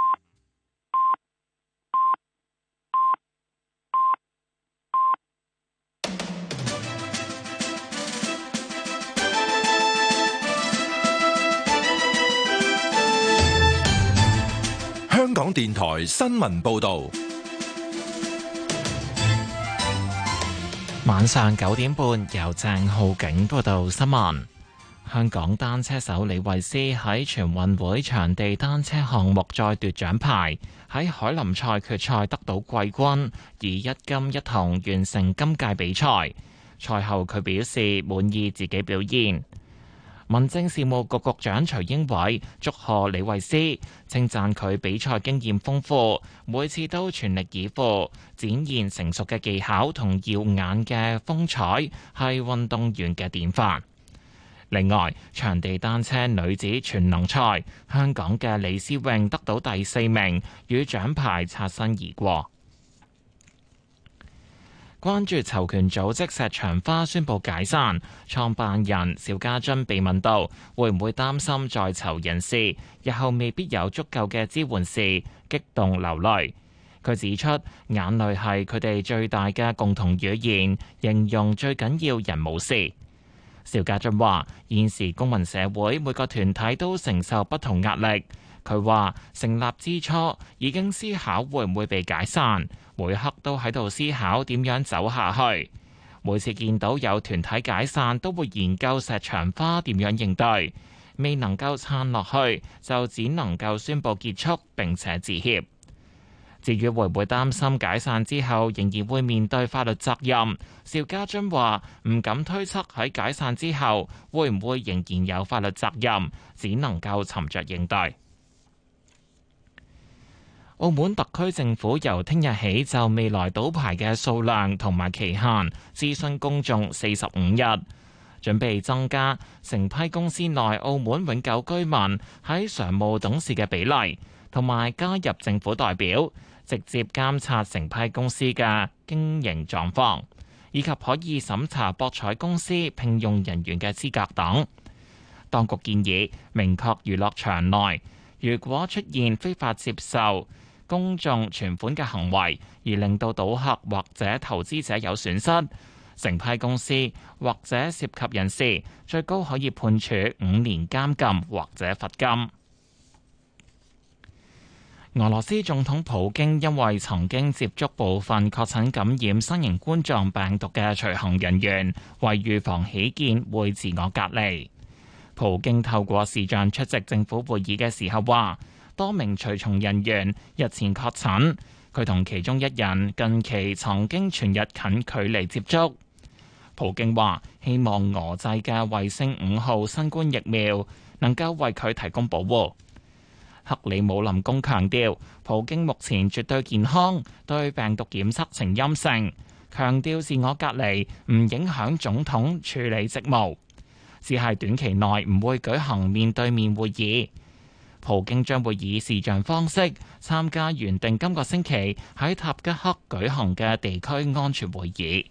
香港電台新聞報導， 晚上九點半由鄭浩景報道新聞。香港單車手李慧詩喺全運會場地單車項目再奪獎牌，喺凱林賽決賽得到季軍，以一金一銅完成今屆比賽。賽後佢表示滿意自己表現。民政事務局局長徐英偉祝賀李慧詩，稱讚佢比賽經驗豐富，每次都全力以赴，展現成熟嘅技巧同耀眼嘅風采，係運動員嘅典範。另外，場地單車女子全能賽，香港嘅李思穎得到第四名，與獎牌擦身而過。關注囚權組織石牆花宣布解散，創辦人邵家臻被問到會唔會擔心在囚人士日後未必有足夠嘅支援時，激動流淚。佢指出，眼淚係佢哋最大嘅共同語言，形容最緊要人冇事。 邵家臻話：現時公民社會每個團體都承受不同壓力。佢話成立之初已經思考會唔會被解散，每刻都喺度思考點樣走下去。每次見到有團體解散，都會研究石牆花點樣應對。未能夠撐落去，就只能夠宣布結束並且致歉。至於會唔會擔心解散之後仍然會面對法律責任，邵家臻話唔敢推測喺解散之後會唔會仍然有法律責任，只能夠沉着應對。澳門特區政府由聽日起就未來賭牌嘅數量同埋期限諮詢公眾四十五日，準備增加承批公司內澳門永久居民喺常務董事嘅比例，同埋加入政府代表直接監察承批公司嘅經營狀況，以及可以審查博彩公司聘用人員嘅資格等。當局建議明確娛樂場內如果出現非法接受公眾存款嘅行為，而令到賭客或者投資者有損失，承批公司或者涉及人士最高可以判處五年監禁或者罰金。俄羅斯總統普京因為曾經接觸部分確診感染新型冠狀病毒嘅隨行人員，為預防起見會自我隔離。普京透過視像出席政府會議嘅時候話，多名隨從人員日前確診，佢同其中一人近期曾經全日近距離接觸。普京話希望俄製嘅衛星五號新冠疫苗能夠為佢提供保護。克里姆林宮強調，普京目前絕對健康，對病毒檢測呈陰性，強調自我隔離唔影響總統處理職務，只係短期內唔會舉行面對面會議。普京將會以視像方式參加原定今個星期喺塔吉克舉行嘅地區安全會議。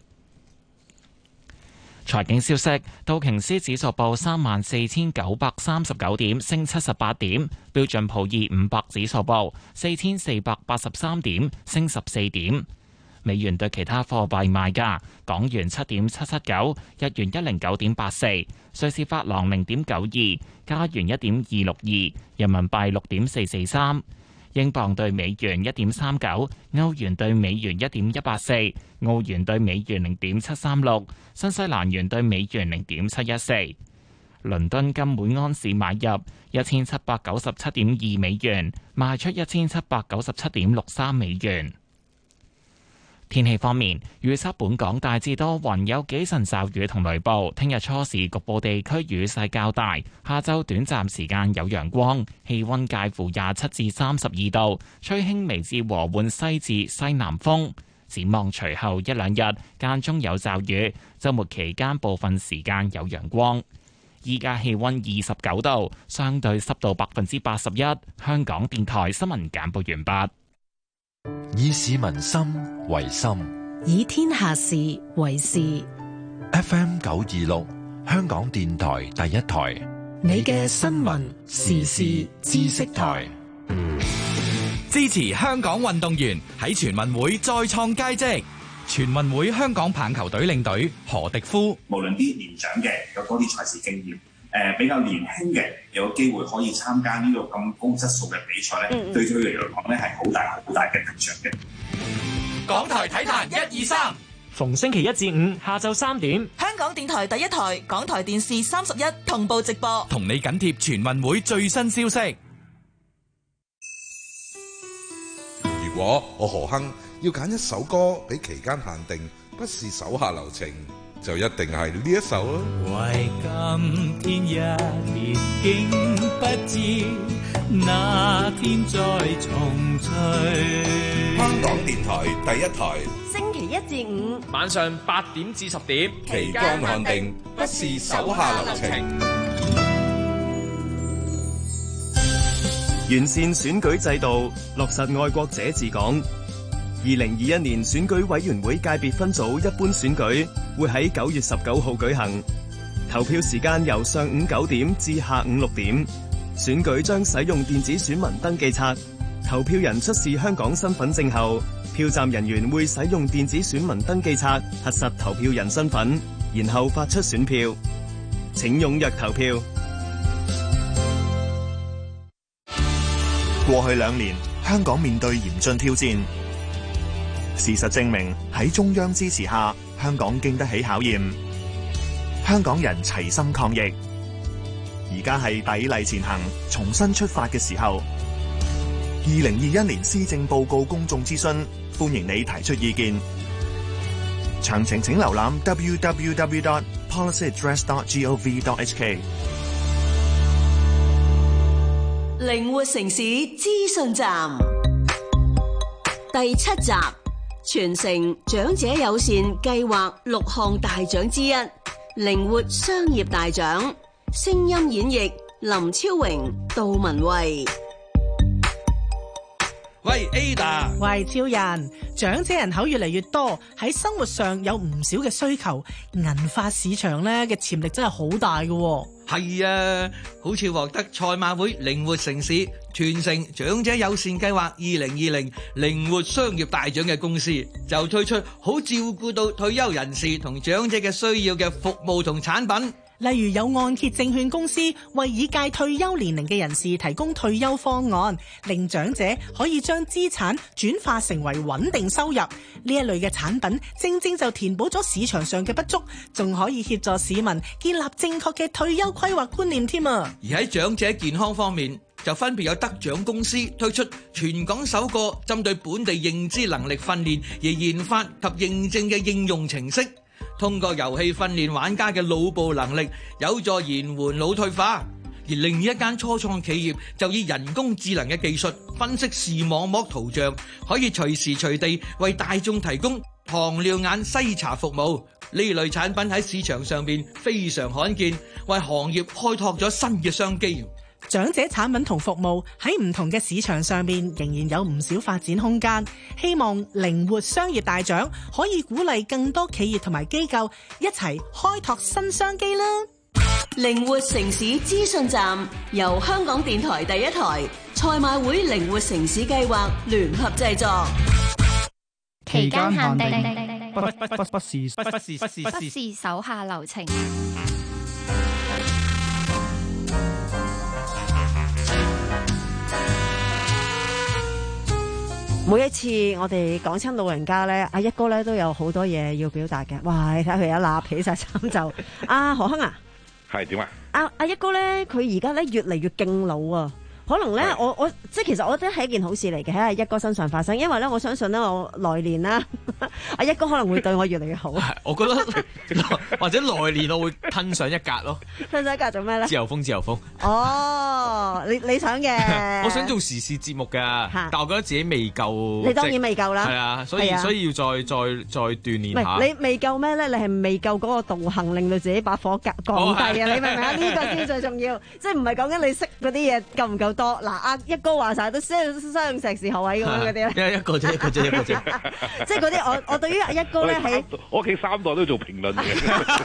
財經消息，道瓊斯指數報三萬四千九百三十九點，升七十八點；標準普爾五百指數報四千四百八十三點，升十四點。美元對其他貨幣賣價：港元七點七七九，日元一零九點八四，瑞士法郎零點九二，加元一點二六二，人民幣六點四四三，英鎊對美元一點三九，歐元對美元一點一八四，澳元對美元零點七三六，新西蘭元對美元零點七一四。倫敦金每安士買入一千七百九十七點二美元，賣出一千七百九十七點六三美元。天氣方面，預測本港大致多雲，有幾陣驟雨同雷暴。聽日初時局部地區雨勢較大，下晝短暫時間有陽光，氣溫介乎廿七至三十二度，吹輕微至和緩西至西南風。展望隨後一兩日間中有驟雨，週末期間部分時間有陽光。依家氣溫二十九度，相對濕度百分之八十一。香港電台新聞簡報完畢。 以市民心為心， 以天下事為事。 F M 九二六，香港電台第一台， 你嘅新聞時事知識台， 支持香港運動員喺全運會再創佳績。全運會香港棒球隊領隊何迪夫， 無論啲年長嘅有多啲賽事經驗，誒比較年輕嘅有機會可以參加呢個咁高質素嘅比賽咧，對佢哋嚟講咧係好大好大嘅提升嘅。 港台體壇一二三， 逢星期一至五下晝三點， 香港電台第一台、港台電視三十一同步直播， 同你緊貼全運會最新消息。 如果我何亨要揀一首歌俾期間限定，不是手下留情，就一定係呢一首咯。 為今天一別竟不知那天再重聚。 香港電台第一台， 星期一至五晚上八點至十點， 期間限定，不是手下留情。 完善選舉制度，落實愛國者治港。二零二一年選舉委員會界別分組一般選舉會喺九月十九號舉行，投票時間由上午九點至下午六點。選舉將使用電子選民登記冊，投票人出示香港身份證後，票站人員會使用電子選民登記冊核實投票人身份，然後發出選票。 請踴躍投票。過去兩年，香港面對嚴峻挑戰。事實證明，喺中央支持下，香港經得起考驗。香港人齊心抗疫，而家係砥礪前行、重新出發嘅時候。二零二一年施政報告公眾諮詢，歡迎你提出意見。詳情請瀏覽 double-u double-u double-u dot policy address dot gov dot h k。 靈活城市資訊站第七集，全城長者友善計劃六項大獎之一，靈活商業大獎。聲音演繹林超榮、杜文慧。 喂 Ada， 喂超人，長者人口越嚟越多，喺生活上有唔少嘅需求，銀髮市場咧嘅潛力真係好大嘅。 係啊，好似獲得賽馬會靈活城市全城長者友善計劃二零二零靈活商業大獎嘅公司，就推出好照顧到退休人士同長者嘅需要嘅服務同產品。 例如有按揭證券公司為已屆退休年齡嘅人士提供退休方案，令長者可以將資產轉化成為穩定收入。呢一類嘅產品正正就填補咗市場上嘅不足，仲可以協助市民建立正確嘅退休規劃觀念添啊！ 而喺長者健康方面，就分別有得獎公司推出全港首個針對本地認知能力訓練而研發及認證嘅應用程式，通過遊戲訓練玩家嘅腦部能力，有助延緩腦退化。而另一間初創企業就以人工智能嘅技術分析視網膜圖像，可以隨時隨地為大眾提供糖尿眼篩查服務。呢類產品喺市場上面非常罕見，為行業開拓咗新嘅商機。 長者產品同服務喺唔同嘅市場上面仍然有唔少發展空間，希望靈活商業大獎可以鼓勵更多企業同埋機構一齊開拓新商機啦。 靈活城市資訊站由香港電台第一台、賽馬會靈活城市計劃聯合製作， 期間限定， 不不不不是不是不是不是手下留情。 每一次我哋講親老人家咧，阿一哥咧都有好多嘢要表達嘅。哇！你睇佢一立起晒衫袖。阿何亨啊， 係點啊？ 阿阿一哥咧，佢而家咧越嚟越敬老啊。可能咧，我我即係其實我覺得係一件好事嚟嘅，喺阿一哥身上發生，因為咧我相信咧我來年啦，阿一哥可能會對我越嚟越好。 我覺得或者來年我會吞上一格咯。 吞上一格做咩咧？ 自由風，自由風。 哦，你你想嘅？ 我想做時事節目㗎，但我覺得自己未夠。 你當然未夠啦。 係啊，所以所以要再再再鍛鍊下。 唔係你未夠咩咧？你係未夠嗰個道行，令到自己把火降降低啊！你明唔明啊？呢個先最重要，即係唔係講緊你識嗰啲嘢夠唔夠多？嗱，阿一哥話晒都雙雙碩士學位咁樣嗰啲咧， 一個啫，一個啫，一個啫。 即係嗰啲我我對於阿一哥咧喺我屋企三代都做評論嘅。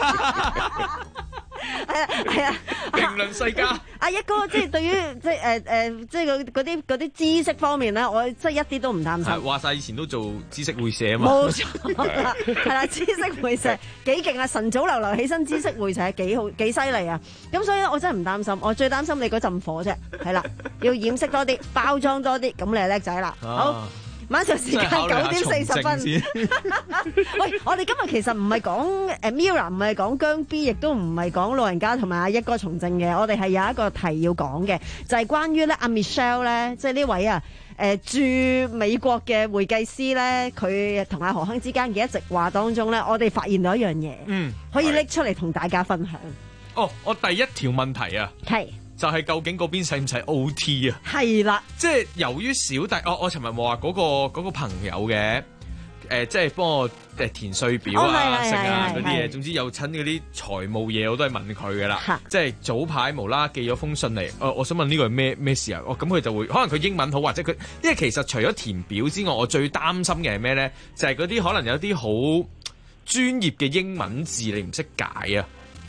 係啊係啊， 評論世家。 阿一哥即係對於即係誒誒，即係嗰啲嗰啲知識方面咧，我即係一啲都唔擔心。 話晒以前都做知識會社啊嘛。 冇錯啦，係啦，知識會社幾勁啊！晨早流流起身，知識會社幾好幾犀利啊！咁所以咧，我真係唔擔心，我最擔心你嗰陣火啫。係啦，要掩飾多啲，包裝多啲，咁你係叻仔啦。好。晚上時間九點四十分。喂，我哋今日其實唔係講誒 Mirror， 唔係講姜 B， 亦都唔係講老人家同埋阿一哥從政嘅。我哋係有一個題要講嘅，就係、是、關於咧阿 Michelle 咧，即係呢位啊誒駐美國嘅會計師咧，佢同阿何亨之間嘅一席話當中咧，我哋發現到一樣嘢，嗯，可以拎出嚟同大家分享。 哦，我第一條問題啊，係。就係究竟嗰邊使唔使 O T 啊？ 係啦， 即係由於小弟，我我尋日話嗰個嗰個朋友嘅，誒、呃，即係幫我誒填稅表啊、剩、哦、啊嗰啲嘢，總之有親嗰啲財務嘢，我都係問佢噶啦。即係早排無啦寄咗封信嚟，我我想問呢個係咩咩事啊？哦，咁佢就會可能佢英文好，或者佢，因為其實除咗填表之外，我最擔心嘅係咩咧？就係嗰啲可能有啲好專業嘅英文字你唔識解啊。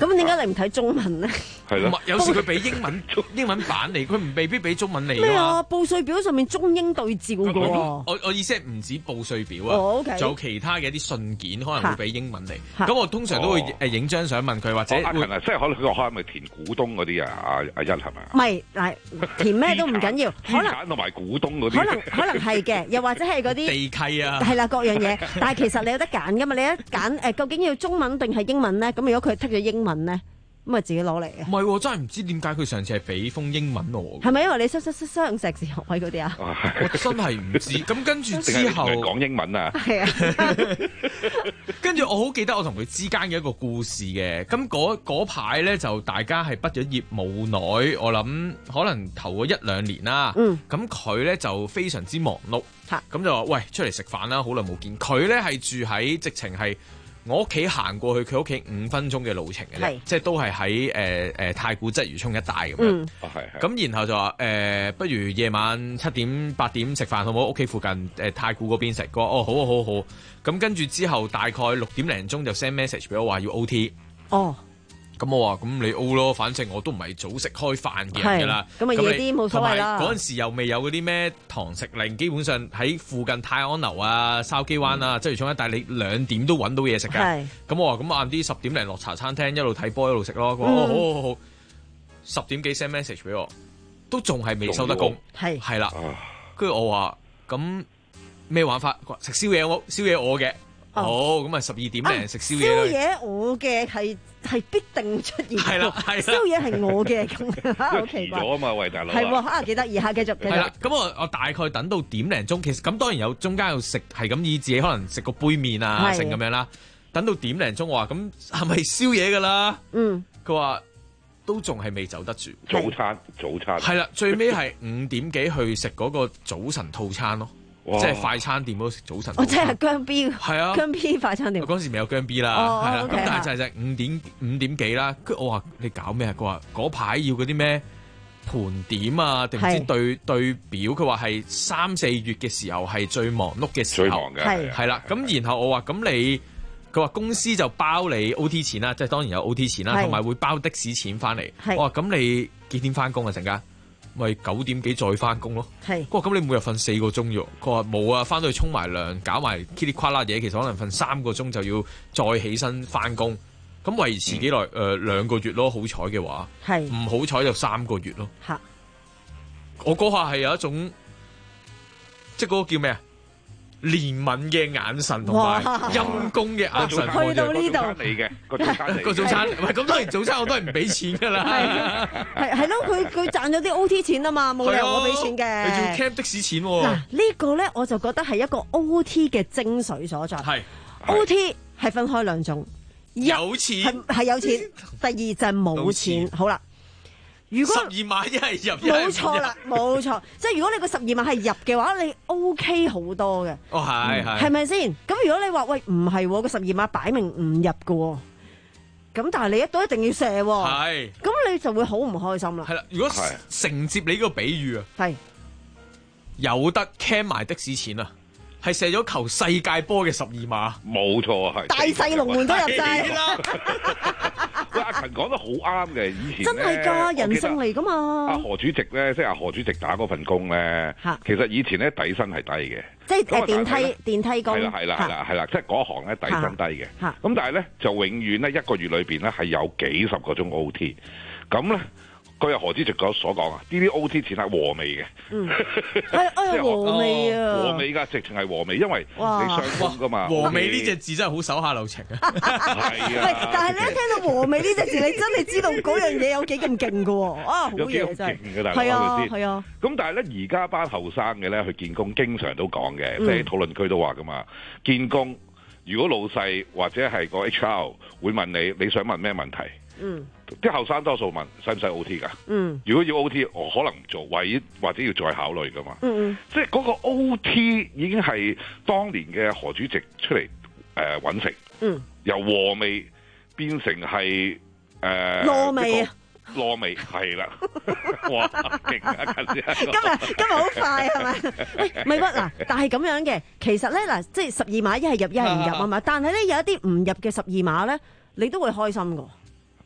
咁點解你唔睇中文咧？ 係咯， 有時佢俾英文英文版嚟，佢唔未必俾中文嚟㗎咩啊？ 嘛。 報稅表上面中英對照㗎喎。 我我意思係唔止報稅表啊， 哦，OK， 仲有其他嘅一啲信件可能會俾英文嚟。 嚇咁我通常都會誒影張相問佢，或者會哦阿勤啊，即係可能佢開咪填股東嗰啲啊？阿阿一係咪啊？ 唔係嗱，填咩都唔緊要，可能資產同埋股東嗰啲， 可能可能係嘅，又或者係嗰啲地契啊， 係啦各樣嘢。但係其實你有得揀㗎嘛？你一揀誒，究竟要中文定係英文咧？咁如果佢剔咗英文咧，咁咪自己攞嚟嘅。 唔係喎，真係唔知點解佢上次係俾封英文我。 係咪因為你雙雙雙碩士學位嗰啲啊？ 我真係唔知。咁跟住之後講英文啊。 係啊。 跟住我好記得我同佢之間嘅一個故事嘅。咁嗰嗰排咧就大家係畢咗業冇耐，我諗可能頭嗰一兩年啦。 嗯。 咁佢咧就非常之忙碌。嚇。咁就話喂，出嚟食飯啦，好耐冇見。佢咧係住喺直情係我屋企行過去佢屋企五分鐘嘅路程嘅啫，即係都係喺誒誒太古鰂魚涌一帶咁樣。 嗯。 咁然後就話誒、呃，不如夜晚七點八點食飯好唔好？屋企附近誒、呃、太古嗰邊食。佢話哦，好啊好啊好啊。咁跟住之後大概六點零鐘就 send message 俾我話要 O T。 哦。 咁我話咁你 O 咯，反正我都唔係早食開飯嘅人㗎啦。 咁啊夜啲冇所謂啦。 嗰陣時又未有嗰啲咩堂食令，基本上喺附近泰安樓啊、筲箕灣啊、鰂魚涌一帶，你兩點都揾到嘢食㗎。咁我話咁晏啲十點零落茶餐廳，一路睇波一路食咯。佢話哦好好好好，十點幾 send message 俾我，都仲係未收得工。係係啦，跟住我話咁咩玩法？食宵夜我宵夜我嘅。好，咁啊十二點零食宵夜啦。 宵夜我嘅係係必定出現。 係啦係啦。 宵夜係我嘅咁，好奇怪。 咗啊嘛，喂大佬。 係喎，啊幾得意嚇，繼續繼續。 係啦，咁我我大概等到點零鐘，其實咁當然有中間有食係咁以自己可能食個杯麵啊，成咁樣啦。等到點零鐘，我話咁係咪宵夜㗎啦？ 嗯。 佢話都仲係未走得住。 早餐早餐。 係啦，最尾係五點幾去食嗰個早晨套餐咯。即係快餐店嗰度食早晨。 哦，即係姜 B。 係啊， 姜 B 快餐店。 嗰陣時未有姜 B 啦，係啦。咁但係就係五點五點幾啦。跟住我話你搞咩啊？佢話嗰排要嗰啲咩盤點啊，定唔知對對表？佢話係三四月嘅時候係最忙碌嘅時候。 最忙嘅。係。 係啦，咁然後我話咁你，佢話公司就包你 O T 錢啦，即係當然有 O T 錢啦，同埋會包的士錢翻嚟。我話咁你幾點翻工啊？陣間？咪九點幾再翻工咯。係。佢話咁你每日瞓四個鐘啫。佢話冇啊，翻到去沖埋涼，搞埋噼里呱啦嘢，其實可能瞓三個鐘就要再起身翻工。咁維持幾耐？誒、嗯、兩個月咯，好彩嘅話。係。唔好彩就三個月咯。嚇。我嗰下係有一種，即係嗰個叫咩啊？憐憫嘅眼神同埋陰公嘅眼神， 去到呢度嚟嘅個早餐嚟， 個早餐唔係咁，當然早餐我都係唔俾錢㗎啦。 係係咯，佢佢賺咗啲 O T 錢啊嘛，冇理由我俾錢嘅。 你仲要 cap 的士錢喎？ 嗱，呢個咧我就覺得係一個 O T 嘅精髓所在。係 O T 係分開兩種， 有錢係係有錢，第二就係冇錢。好啦。如果十二碼一係入， 冇錯啦，冇錯，即係如果你個十二碼係入嘅話，你 O K 好多嘅。 哦，係係， 係咪先？咁如果你話喂唔係個十二碼擺明唔入嘅，咁但係你一都一定要射，係，咁你就會好唔開心啦。 係啦，如果承接你呢個比喻啊， 係有得 cam 埋的士錢啊，係射咗球世界波嘅十二碼， 冇錯啊，係大細龍門都入晒。 喂，阿勤講得好啱嘅，以前真係㗎，人性嚟㗎嘛。 阿何主席咧，即係阿何主席打嗰份工咧，其實以前咧底薪係低嘅， 即係誒電梯電梯工。 係啦係啦係啦係啦，即係嗰行咧底薪低嘅。咁但係咧就永遠咧一個月裏邊咧係有幾十個鐘 O T，咁咧。據何主席所講啊，呢啲 O T 錢係和味嘅， 嗯，係哎呀和味啊， 和味㗎，直情係和味，因為你雙工㗎嘛。 和味呢隻字真係好手下留情啊！ 係啊， 但係你一聽到和味呢隻字，你真係知道嗰樣嘢有幾咁勁㗎喎，啊好嘢真係，係啊係啊。咁但係咧，而家班後生嘅咧去見工，經常都講嘅，即係討論區都話㗎嘛，見工如果老細或者係個 H R 會問你，你想問咩問題？嗯。啲後生多數問使唔使 O T 㗎？嗯，如果要 O T，我可能唔做，或者或者要再考慮㗎嘛。嗯嗯，即係嗰個 O T 已經係當年嘅何主席出嚟誒揾食。嗯，由和味變成係誒糯味啊！ 糯味係啦，哇勁啊！今日今日今日好快係咪？喂，唔係喎嗱，但係咁樣嘅，其實咧嗱，即係十二碼一係入一係唔入啊嘛。但係咧有一啲唔入嘅十二碼咧，你都會開心㗎。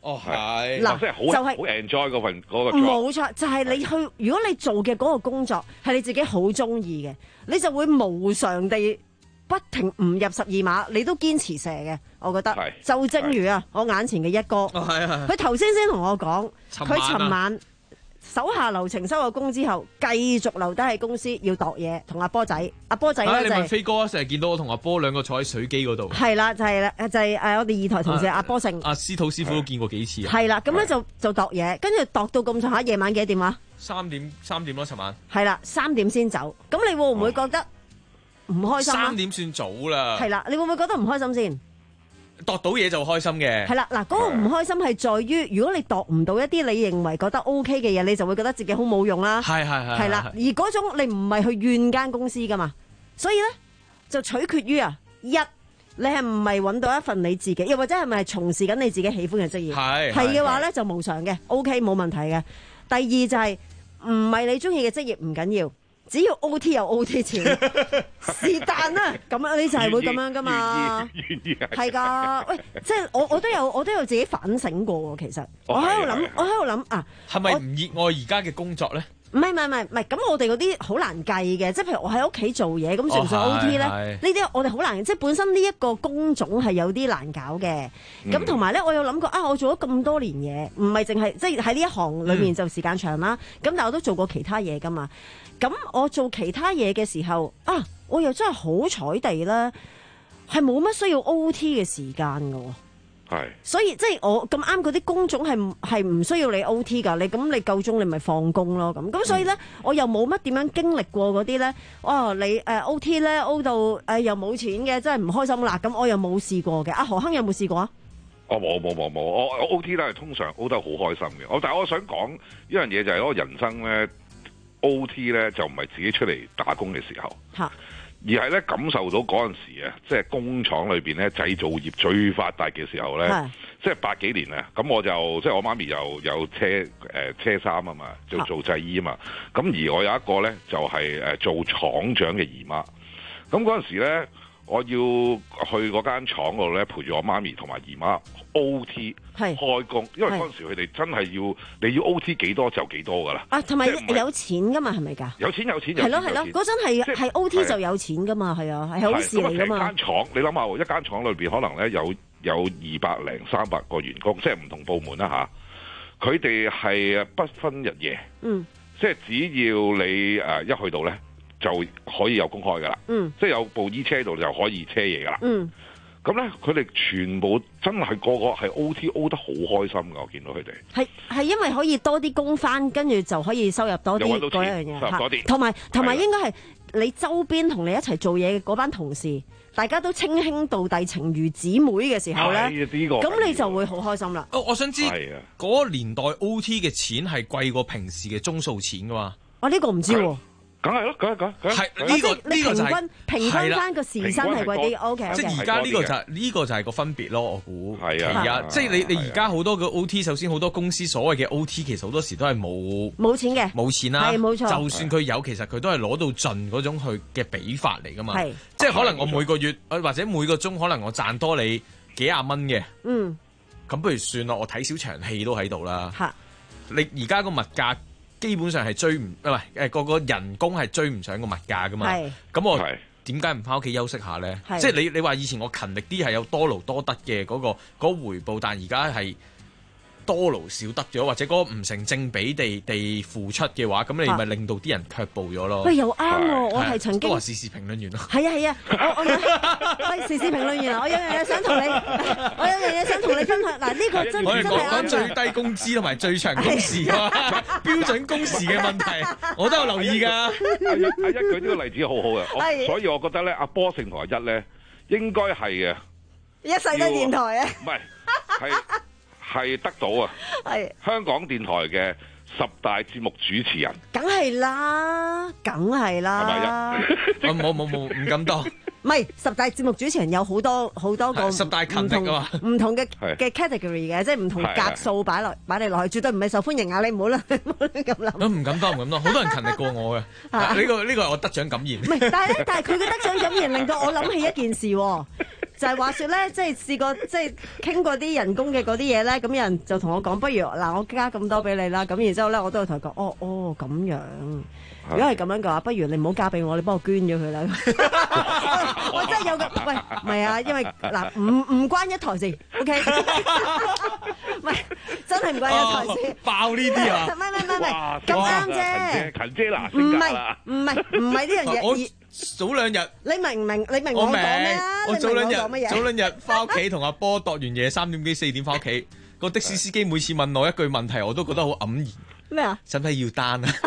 哦，係嗱， 即係好就係好 enjoy 嗰份嗰個 job。 冇錯，就係你去，如果你做嘅嗰個工作係你自己好中意嘅，你就會無償地不停誤入十二碼，你都堅持射嘅。我覺得就正如啊，我眼前嘅一哥，佢頭先先同我講，佢尋晚手下留情收咗工之後，繼續留低喺公司要度嘢，同阿波仔，阿波仔咧就係、 你問飛哥成日見到我同阿波兩個坐喺水機嗰度。 係啦，就係啦，就係誒我哋二台同事阿波勝。 阿司徒師傅都見過幾次啊。 係啦，咁咧就就度嘢，跟住度到咁上下，夜晚幾點啊？ 三點三點咯，尋晚。 係啦，三點先走。咁你會唔會覺得唔開心啊？ 三點算早啦。 係啦，你會唔會覺得唔開心先？ 度到嘢就開心嘅。 係啦，嗱，嗰個唔開心係在於，如果你度唔到一啲你認為覺得 O K 嘅嘢，你就會覺得自己好冇用啦。 係係係。 係啦，而嗰種你唔係去怨間公司噶嘛，所以咧就取決於啊，一你係唔係揾到一份你自己，又或者係咪係從事緊你自己喜歡嘅職業？係係嘅話咧就無償嘅 ，O K 冇問題嘅。第二就係唔係你中意嘅職業唔緊要。只要 O T 有 O T 錢，是但啦，咁樣你就係會咁樣噶嘛？ 願意係㗎，喂，即係我我都有我都有自己反省過喎，其實、哦、我喺度諗，我喺度諗啊， 係咪唔熱愛而家嘅工作咧？ 唔係唔係唔係唔係，咁我哋嗰啲好難計嘅，即係譬如我喺屋企做嘢，咁算唔算 O T 咧？呢啲我哋好難，即係本身呢一個工種係有啲難搞嘅。咁同埋咧，我有諗過啊，我做咗咁多年嘢，唔係淨係即係喺呢一行裏面就時間長啦。咁、嗯、但係我都做過其他嘢㗎嘛。咁我做其他嘢嘅時候啊，我又真係好彩地啦，係冇乜需要 O T 嘅時間㗎喎。 係， 所以即係我咁啱嗰啲工種係係唔需要你 O T 㗎，你咁你夠鐘你咪放工咯咁，咁所以咧、嗯、我又冇乜點樣經歷過嗰啲咧，哇你誒、呃、O T 咧 O 到誒、呃、又冇錢嘅，真係唔開心啦，咁我又冇試過嘅。阿何亨有冇試過啊？ 我冇冇冇冇，我我 O T 咧係通常 O 得好開心嘅，我但係我想講一樣嘢就係嗰個人生咧 O T 咧就唔係自己出嚟打工嘅時候。嚇。而係咧感受到嗰陣時啊，即係工廠裏邊咧製造業最發達嘅時候咧，即係八幾年啊，咁我就即係我媽咪又有車誒、呃、車衫啊嘛，做做製衣啊嘛，咁而我有一個咧就係、是、誒做廠長嘅姨媽，咁嗰陣時咧我要去嗰間廠嗰度咧陪住我媽咪同埋姨媽 O T 開工，因為嗰陣時佢哋真係要你要 O T 幾多就幾多噶啦。啊，同埋有錢噶嘛，係咪㗎？ 有錢有錢有錢。係咯係咯， 嗰陣係係 O T 就有錢噶嘛，係啊，係好事嚟㗎嘛。 成間廠你諗下，一間廠裏邊可能咧有有二百零三百個員工，即係唔同部門啦吓，佢哋係不分日夜，嗯，即係只要你誒、呃、一去到咧就可以有工開㗎啦，嗯，即係有部衣車度就可以車嘢㗎啦，嗯。咁咧，佢哋全部真係個個係 O T O 得好開心㗎，我見到佢哋。係係因為可以多啲工返，跟住就可以收入多啲嗰樣嘢嚇。同埋同埋應該係你周邊同你一齊做嘢嘅嗰班同事，大家都稱兄道弟、情如姊妹嘅時候咧，咁你就會好開心啦。 哦，我想知嗰個年代 O T 嘅錢係貴過平時嘅鐘數錢㗎嘛？ 我呢個唔知喎。 梗係咯，梗係梗係。 係呢個呢個就係平均翻個時薪係貴啲。O K， 即係而家呢個就係呢個就係個分別咯。我估係啊，係啊，即係你你而家好多嘅 O T，首先好多公司所謂嘅 O T，其實好多時都係冇冇錢嘅， 冇錢啦。 係冇錯。 就算佢有，其實佢都係攞到盡嗰種去嘅比法嚟㗎嘛。係，即係可能我每個月或者每個鐘，可能我賺多你幾廿蚊嘅。嗯。咁不如算啦，我睇少場戲都喺度啦。嚇！你而家個物價基本上係追唔唔係誒個個人工係追唔上個物價噶嘛？咁我點解唔翻屋企休息下咧？即係你你話以前我勤力啲係有多勞多得嘅嗰、嗰個嗰個回報，但係而家係多勞少得咗，或者嗰個唔成正比地地付出嘅話，咁你咪令到啲人卻步咗咯。喂， 又啱喎！我係曾經都話時事評論員咯。 係啊係啊，我我喂時事評論員啊！我有樣嘢想同你，我有樣嘢想同你分享。嗱，呢個真真係啱。我哋講最低工資同埋最長工時啊，標準工時嘅問題，我都有留意㗎。阿一阿一舉呢個例子好好嘅，所以我覺得咧，阿波勝同阿一咧應該係嘅。 一世都電台啊？ 唔係，係。係得到啊！係香港電台嘅十大節目主持人， 梗係啦，梗係啦。係咪啊？ 冇冇冇，唔敢當。 唔係十大節目主持人有好多好多個十大勤力啊嘛， 唔同嘅嘅 category 嘅，即係唔同格數擺落擺你落去，絕對唔係受歡迎啊！你唔好啦，唔好咁諗。 都唔敢當，唔敢當，好多人勤力過我嘅。呢個呢個係我得獎感言。 唔係，但係咧，但係佢嘅得獎感言令到我諗起一件事喎。 就係話説咧，即係試過即係傾過啲人工嘅嗰啲嘢咧，咁有人就同我講，不如嗱我加咁多俾你啦，咁然之後咧我都有同佢講，哦哦咁樣。如果係咁樣嘅話，不如你唔好交俾我，你幫我捐咗佢啦。我真係有個喂，唔係啊，因為嗱唔唔關一台事 ，OK？ 唔係真係唔關一台事。 爆呢啲啊！ 唔係唔係唔係咁啱啫。 勤姐嗱， 唔係唔係唔係呢樣嘢。 我早兩日， 你明唔明？你明我講咩啊？ 我早兩日早兩日翻屋企同阿波度完嘢，三點幾四點翻屋企，個的士司機每次問我一句問題，我都覺得好黯然。 咩啊？ 使唔使要單啊？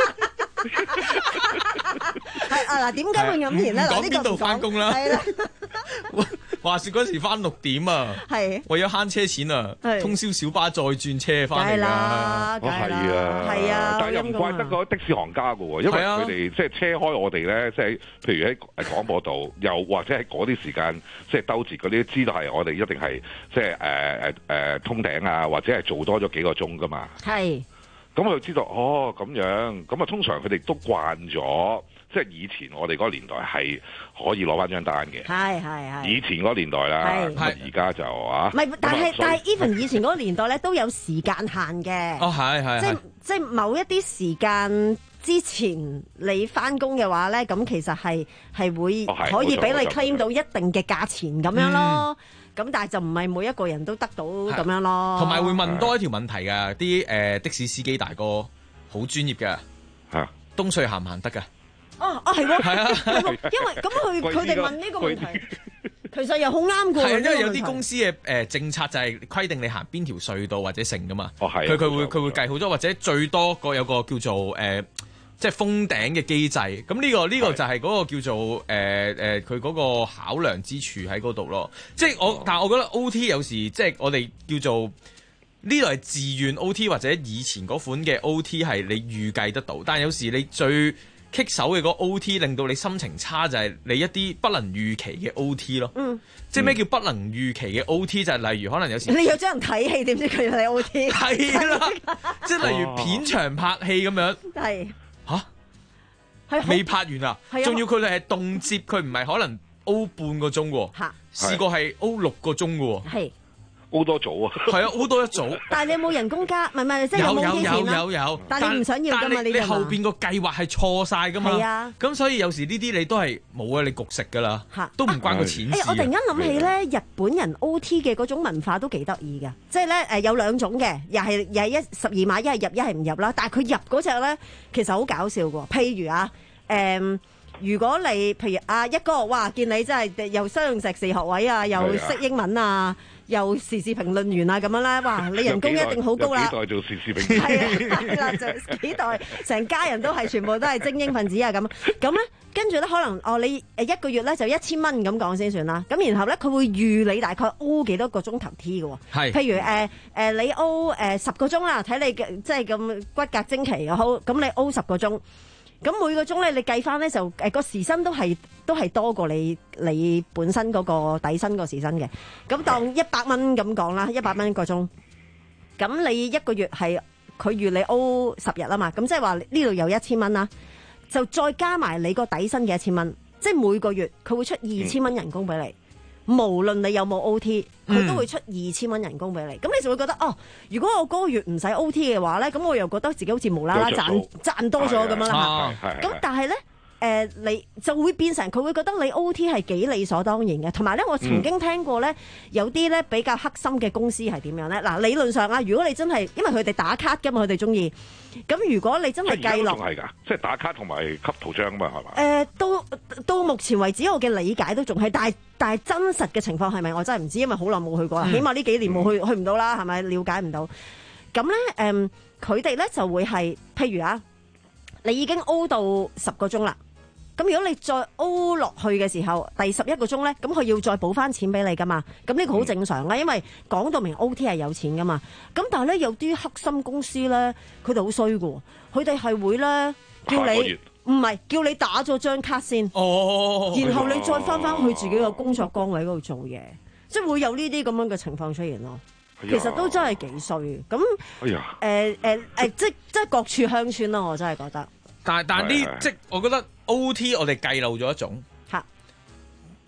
係啊嗱，點解會咁然咧？嗱， 講邊度翻工啦？ 係啦。 話說嗰時翻六點啊， 係為咗慳車錢啊，通宵小巴再轉車翻嚟㗎。 啦， 係啊， 係啊， 但係又唔怪得個的士行家㗎喎，因為佢哋即係車開我哋咧，即係譬如喺廣播道，又或者喺嗰啲時間即係兜截嗰啲，知道係我哋一定係即係誒誒誒通頂啊，或者係做多咗幾個鐘㗎嘛。 係。 咁佢就知道哦咁樣，咁啊通常佢哋都慣咗，即係以前我哋嗰個年代係可以攞翻張單嘅。 係係係。以前嗰個年代啦，係而家就啊。 唔係，但係但係 even 以前嗰個年代咧都有時間限嘅。 哦，係係。 即係即係某一啲時間之前你翻工嘅話咧，咁其實係係會可以俾你 claim 到一定嘅價錢咁樣咯。咁但係就唔係每一個人都得到咁樣咯， 同埋會問多一條問題㗎，啲誒的士司機大哥好專業嘅， 嚇東隧行唔行得㗎？ 哦哦係喎， 係啊， 因為咁佢佢哋問呢個問題，其實又好啱㗎。 係啊，因為有啲公司嘅誒政策就係規定你行邊條隧道或者城㗎嘛。 哦係， 佢佢會佢會計好多，或者最多個有個叫做誒。即係封頂嘅機制，咁呢、呢個呢、呢個就係嗰個叫做誒誒佢嗰個考量之處喺嗰度咯。即係我，哦、但係我覺得 O T 有時即係我哋叫做呢度係自願 O T 或者以前嗰款嘅 O T 係你預計得到，但係有時你最棘手嘅嗰 O T 令到你心情差就係你一啲不能預期嘅 O T 咯。嗯，即係咩叫不能預期嘅 O T？就係例如可能有時你有將人睇戲，點知佢要你 O T？ 係啦，即係例如片場拍戲咁樣。係。吓，未拍完啊！仲要佢哋係動接，佢唔係可能 O 半個鐘喎，試過係 O 六個鐘嘅喎， 係 O 多組啊， 係啊 O 多一組。 但係你有冇人工加？唔係唔係，即係有冇幾錢啊？ 有有有有， 但係你唔想要㗎嘛？ 你你後邊個計劃係錯晒㗎嘛？係啊，咁所以有時呢啲你都係冇啊，你焗食㗎啦，都唔關個錢事。 誒，我突然間諗起咧，日本人 O T 嘅嗰種文化都幾得意㗎，即係咧誒有兩種嘅，又係又係一十二碼，一係入一係唔入啦。但係佢入嗰隻咧，其實好搞笑㗎。譬如啊，誒。如果你譬如阿一哥，哇！見你真係又商用碩士學位啊，又識英文啊，又時事評論員啊咁樣咧，哇！你人工一定好高啦。 幾代做時事評論員？ 係啦，就幾代，成家人都係全部都係精英分子啊咁。咁咧，跟住咧可能哦，你誒一個月咧就一千蚊咁講先算啦。咁然後咧，佢會預你大概 O 幾多個鐘頭 T 嘅喎。係。譬如誒誒、呃，你 O 誒十個鐘啦，睇你嘅即係咁骨骼精奇又好，咁你 O 十個鐘。咁每個鐘咧，你計翻咧就誒個時薪都係都係多過你你本身嗰個底薪個時薪嘅。咁當一百蚊咁講啦，一百蚊一個鐘。咁你一個月係佢預你 O 十日啊嘛，咁即係話呢度有一千蚊啦，就再加埋你個底薪嘅一千蚊，即係每個月佢會出二千蚊人工俾你。嗯無論你有冇 O T，佢都會出二千蚊人工俾你，咁、嗯、你就會覺得哦，如果我嗰個月唔使 O T 嘅話咧，咁我又覺得自己好似無啦啦賺賺多咗咁樣啦嚇。咁但係咧，誒、呃、你就會變成佢會覺得你 O T 係幾理所當然嘅。同埋咧，我曾經聽過咧，嗯、有啲咧比較黑心嘅公司係點樣咧？嗱，理論上啊，如果你真係因為佢哋打卡㗎嘛，佢哋中意。咁如果你真係計落， 係㗎，即係打卡同埋吸圖章啊嘛，係嘛？ 誒、呃，到到目前為止，我嘅理解都仲係，但係但係真實嘅情況係咪？我真係唔知，因為好耐冇去過啦。嗯、起碼呢幾年冇去、嗯、去唔到啦，係咪？了解唔到。咁咧，誒、嗯，佢哋咧就會係，譬如啊，你已經 O 到十個鐘啦。咁如果你再 O 落去嘅時候，第十一個鐘咧，咁佢要再補翻錢俾你噶嘛？咁呢個好正常啦，因為講到明 O T 係有錢噶嘛。咁但係咧有啲黑心公司咧，佢哋好衰噶，佢哋係會咧叫你唔係叫你打咗張卡先，哦，然後你再翻翻去自己個工作崗位嗰度做嘢，即係會有呢啲咁樣嘅情況出現咯。其實都真係幾衰咁，誒誒誒，即即係各處鄉村咯，我真係覺得。 但係但係呢，即係我覺得 O T 我哋計漏咗一種嚇，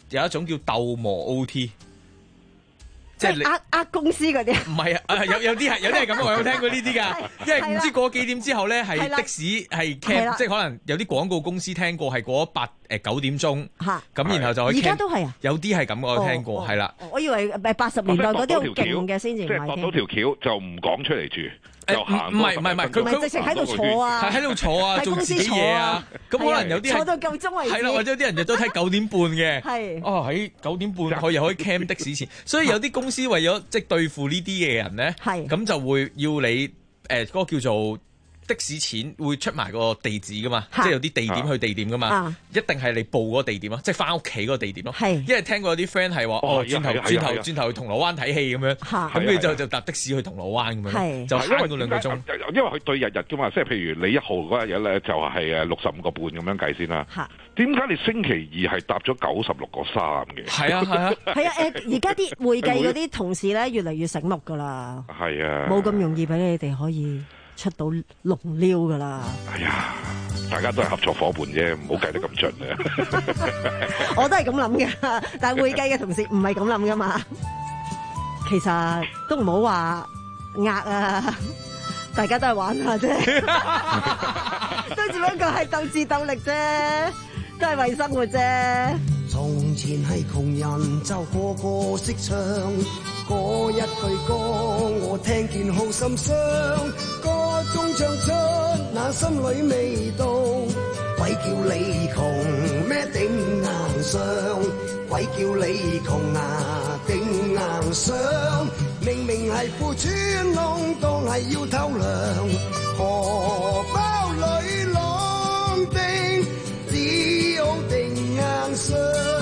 有一種叫鬥磨 O T。即係呃呃公司嗰啲， 唔係啊！有有啲係有啲係咁，我有聽過呢啲㗎。因為唔知過幾點之後咧，係的士係 cam，即係可能有啲廣告公司聽過係過咗八誒九點鐘，咁然後就可以 cam。而家都係啊，有啲係咁，我有聽過，係啦。我以為誒八十年代嗰啲好勁嘅先至唔係。 即係駁到條橋就唔講出嚟住。 誒唔唔係唔係唔係，佢佢直情喺度坐啊， 係喺度坐啊，做自己嘢啊。咁可能有啲坐到夠鐘為止。 係啦，或者有啲人日都睇九點半嘅。 係。 哦，喺九點半可以可以 cam 的士錢，所以有啲公司為咗即係對付呢啲嘅人咧，咁就會要你誒嗰個叫做的士錢會出埋個地址噶嘛，即係有啲地點去地點噶嘛，一定係你報嗰個地點咯，即係翻屋企嗰個地點咯。因為聽過有啲 friend 係話，哦轉頭轉頭轉頭去銅鑼灣睇戲咁樣，咁佢就就搭的士去銅鑼灣咁樣，就慳嗰兩個鐘。 因為佢對日日噶嘛，即係譬如你一號嗰日咧就係誒六十五個半咁樣計先啦。點解你星期二係搭咗九十六個三嘅？ 係啊係啊係啊誒！而家啲會計嗰啲同事咧越嚟越醒目噶啦， 係啊， 冇咁容易俾你哋可以出到龍溜噶啦！ 哎呀，大家都係合作伙伴啫，唔好計得咁盡啊！ 我都係咁諗嘅，但係會計嘅同事唔係咁諗噶嘛。其實都唔好話呃啊，大家都係玩下啫，都只不過係鬥智鬥力啫，都係為生活啫。 從前係窮人就個個識唱，嗰一句歌我聽見好心傷，歌中唱出那心裏味道，鬼叫你窮咩頂硬上，鬼叫你窮啊頂硬上，明明係褲穿窿當係要偷糧，荷包裏朗定只好頂硬上。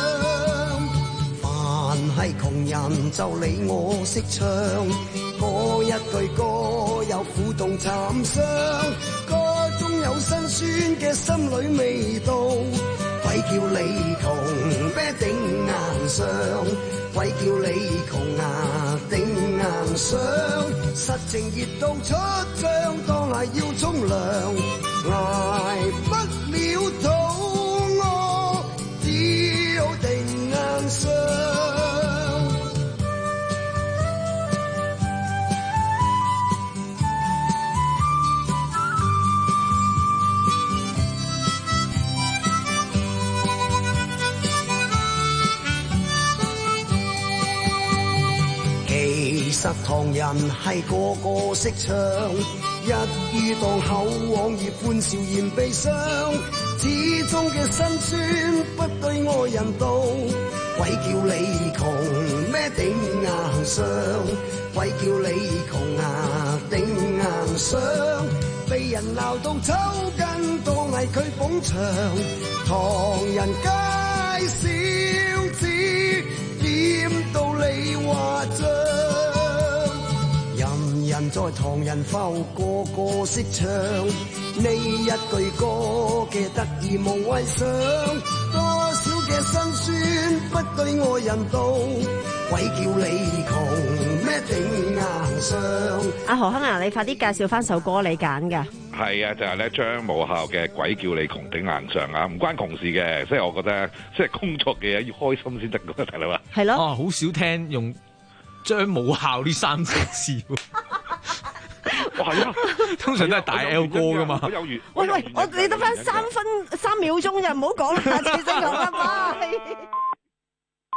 係窮人就理我識唱，嗰一句歌有苦痛慘傷，歌中有辛酸嘅心裏味道，鬼叫你窮咩頂硬上，鬼叫你窮啊頂硬上，實情熱到出脹當係要沖涼，捱不了肚餓只好頂硬上。其實唐人係個個識唱，一於當口往葉歡笑言悲傷，始終嘅辛酸不對愛人道，鬼叫你窮咩頂硬上，鬼叫你窮啊頂硬上，被人鬧到抽筋當係佢捧場，唐人街小子點道理話帳，人人在唐人埠個個識唱，呢一句歌嘅得意無謂想，多少嘅辛酸不對愛人道，鬼叫你窮咩頂硬上。 阿何亨啊，你快啲介紹翻首歌你揀㗎。 係啊，就係咧張武孝嘅《鬼叫你窮頂硬上》啊，唔關窮事嘅，即係我覺得即係工作嘅嘢要開心先得㗎，大佬啊。 係咯。 啊，好少聽用張武孝呢三隻字。 哇，係啊， 通常都係大 L 歌㗎嘛。 喂喂，我你得翻三分三秒鐘就唔好講啦，下次先講啦，拜。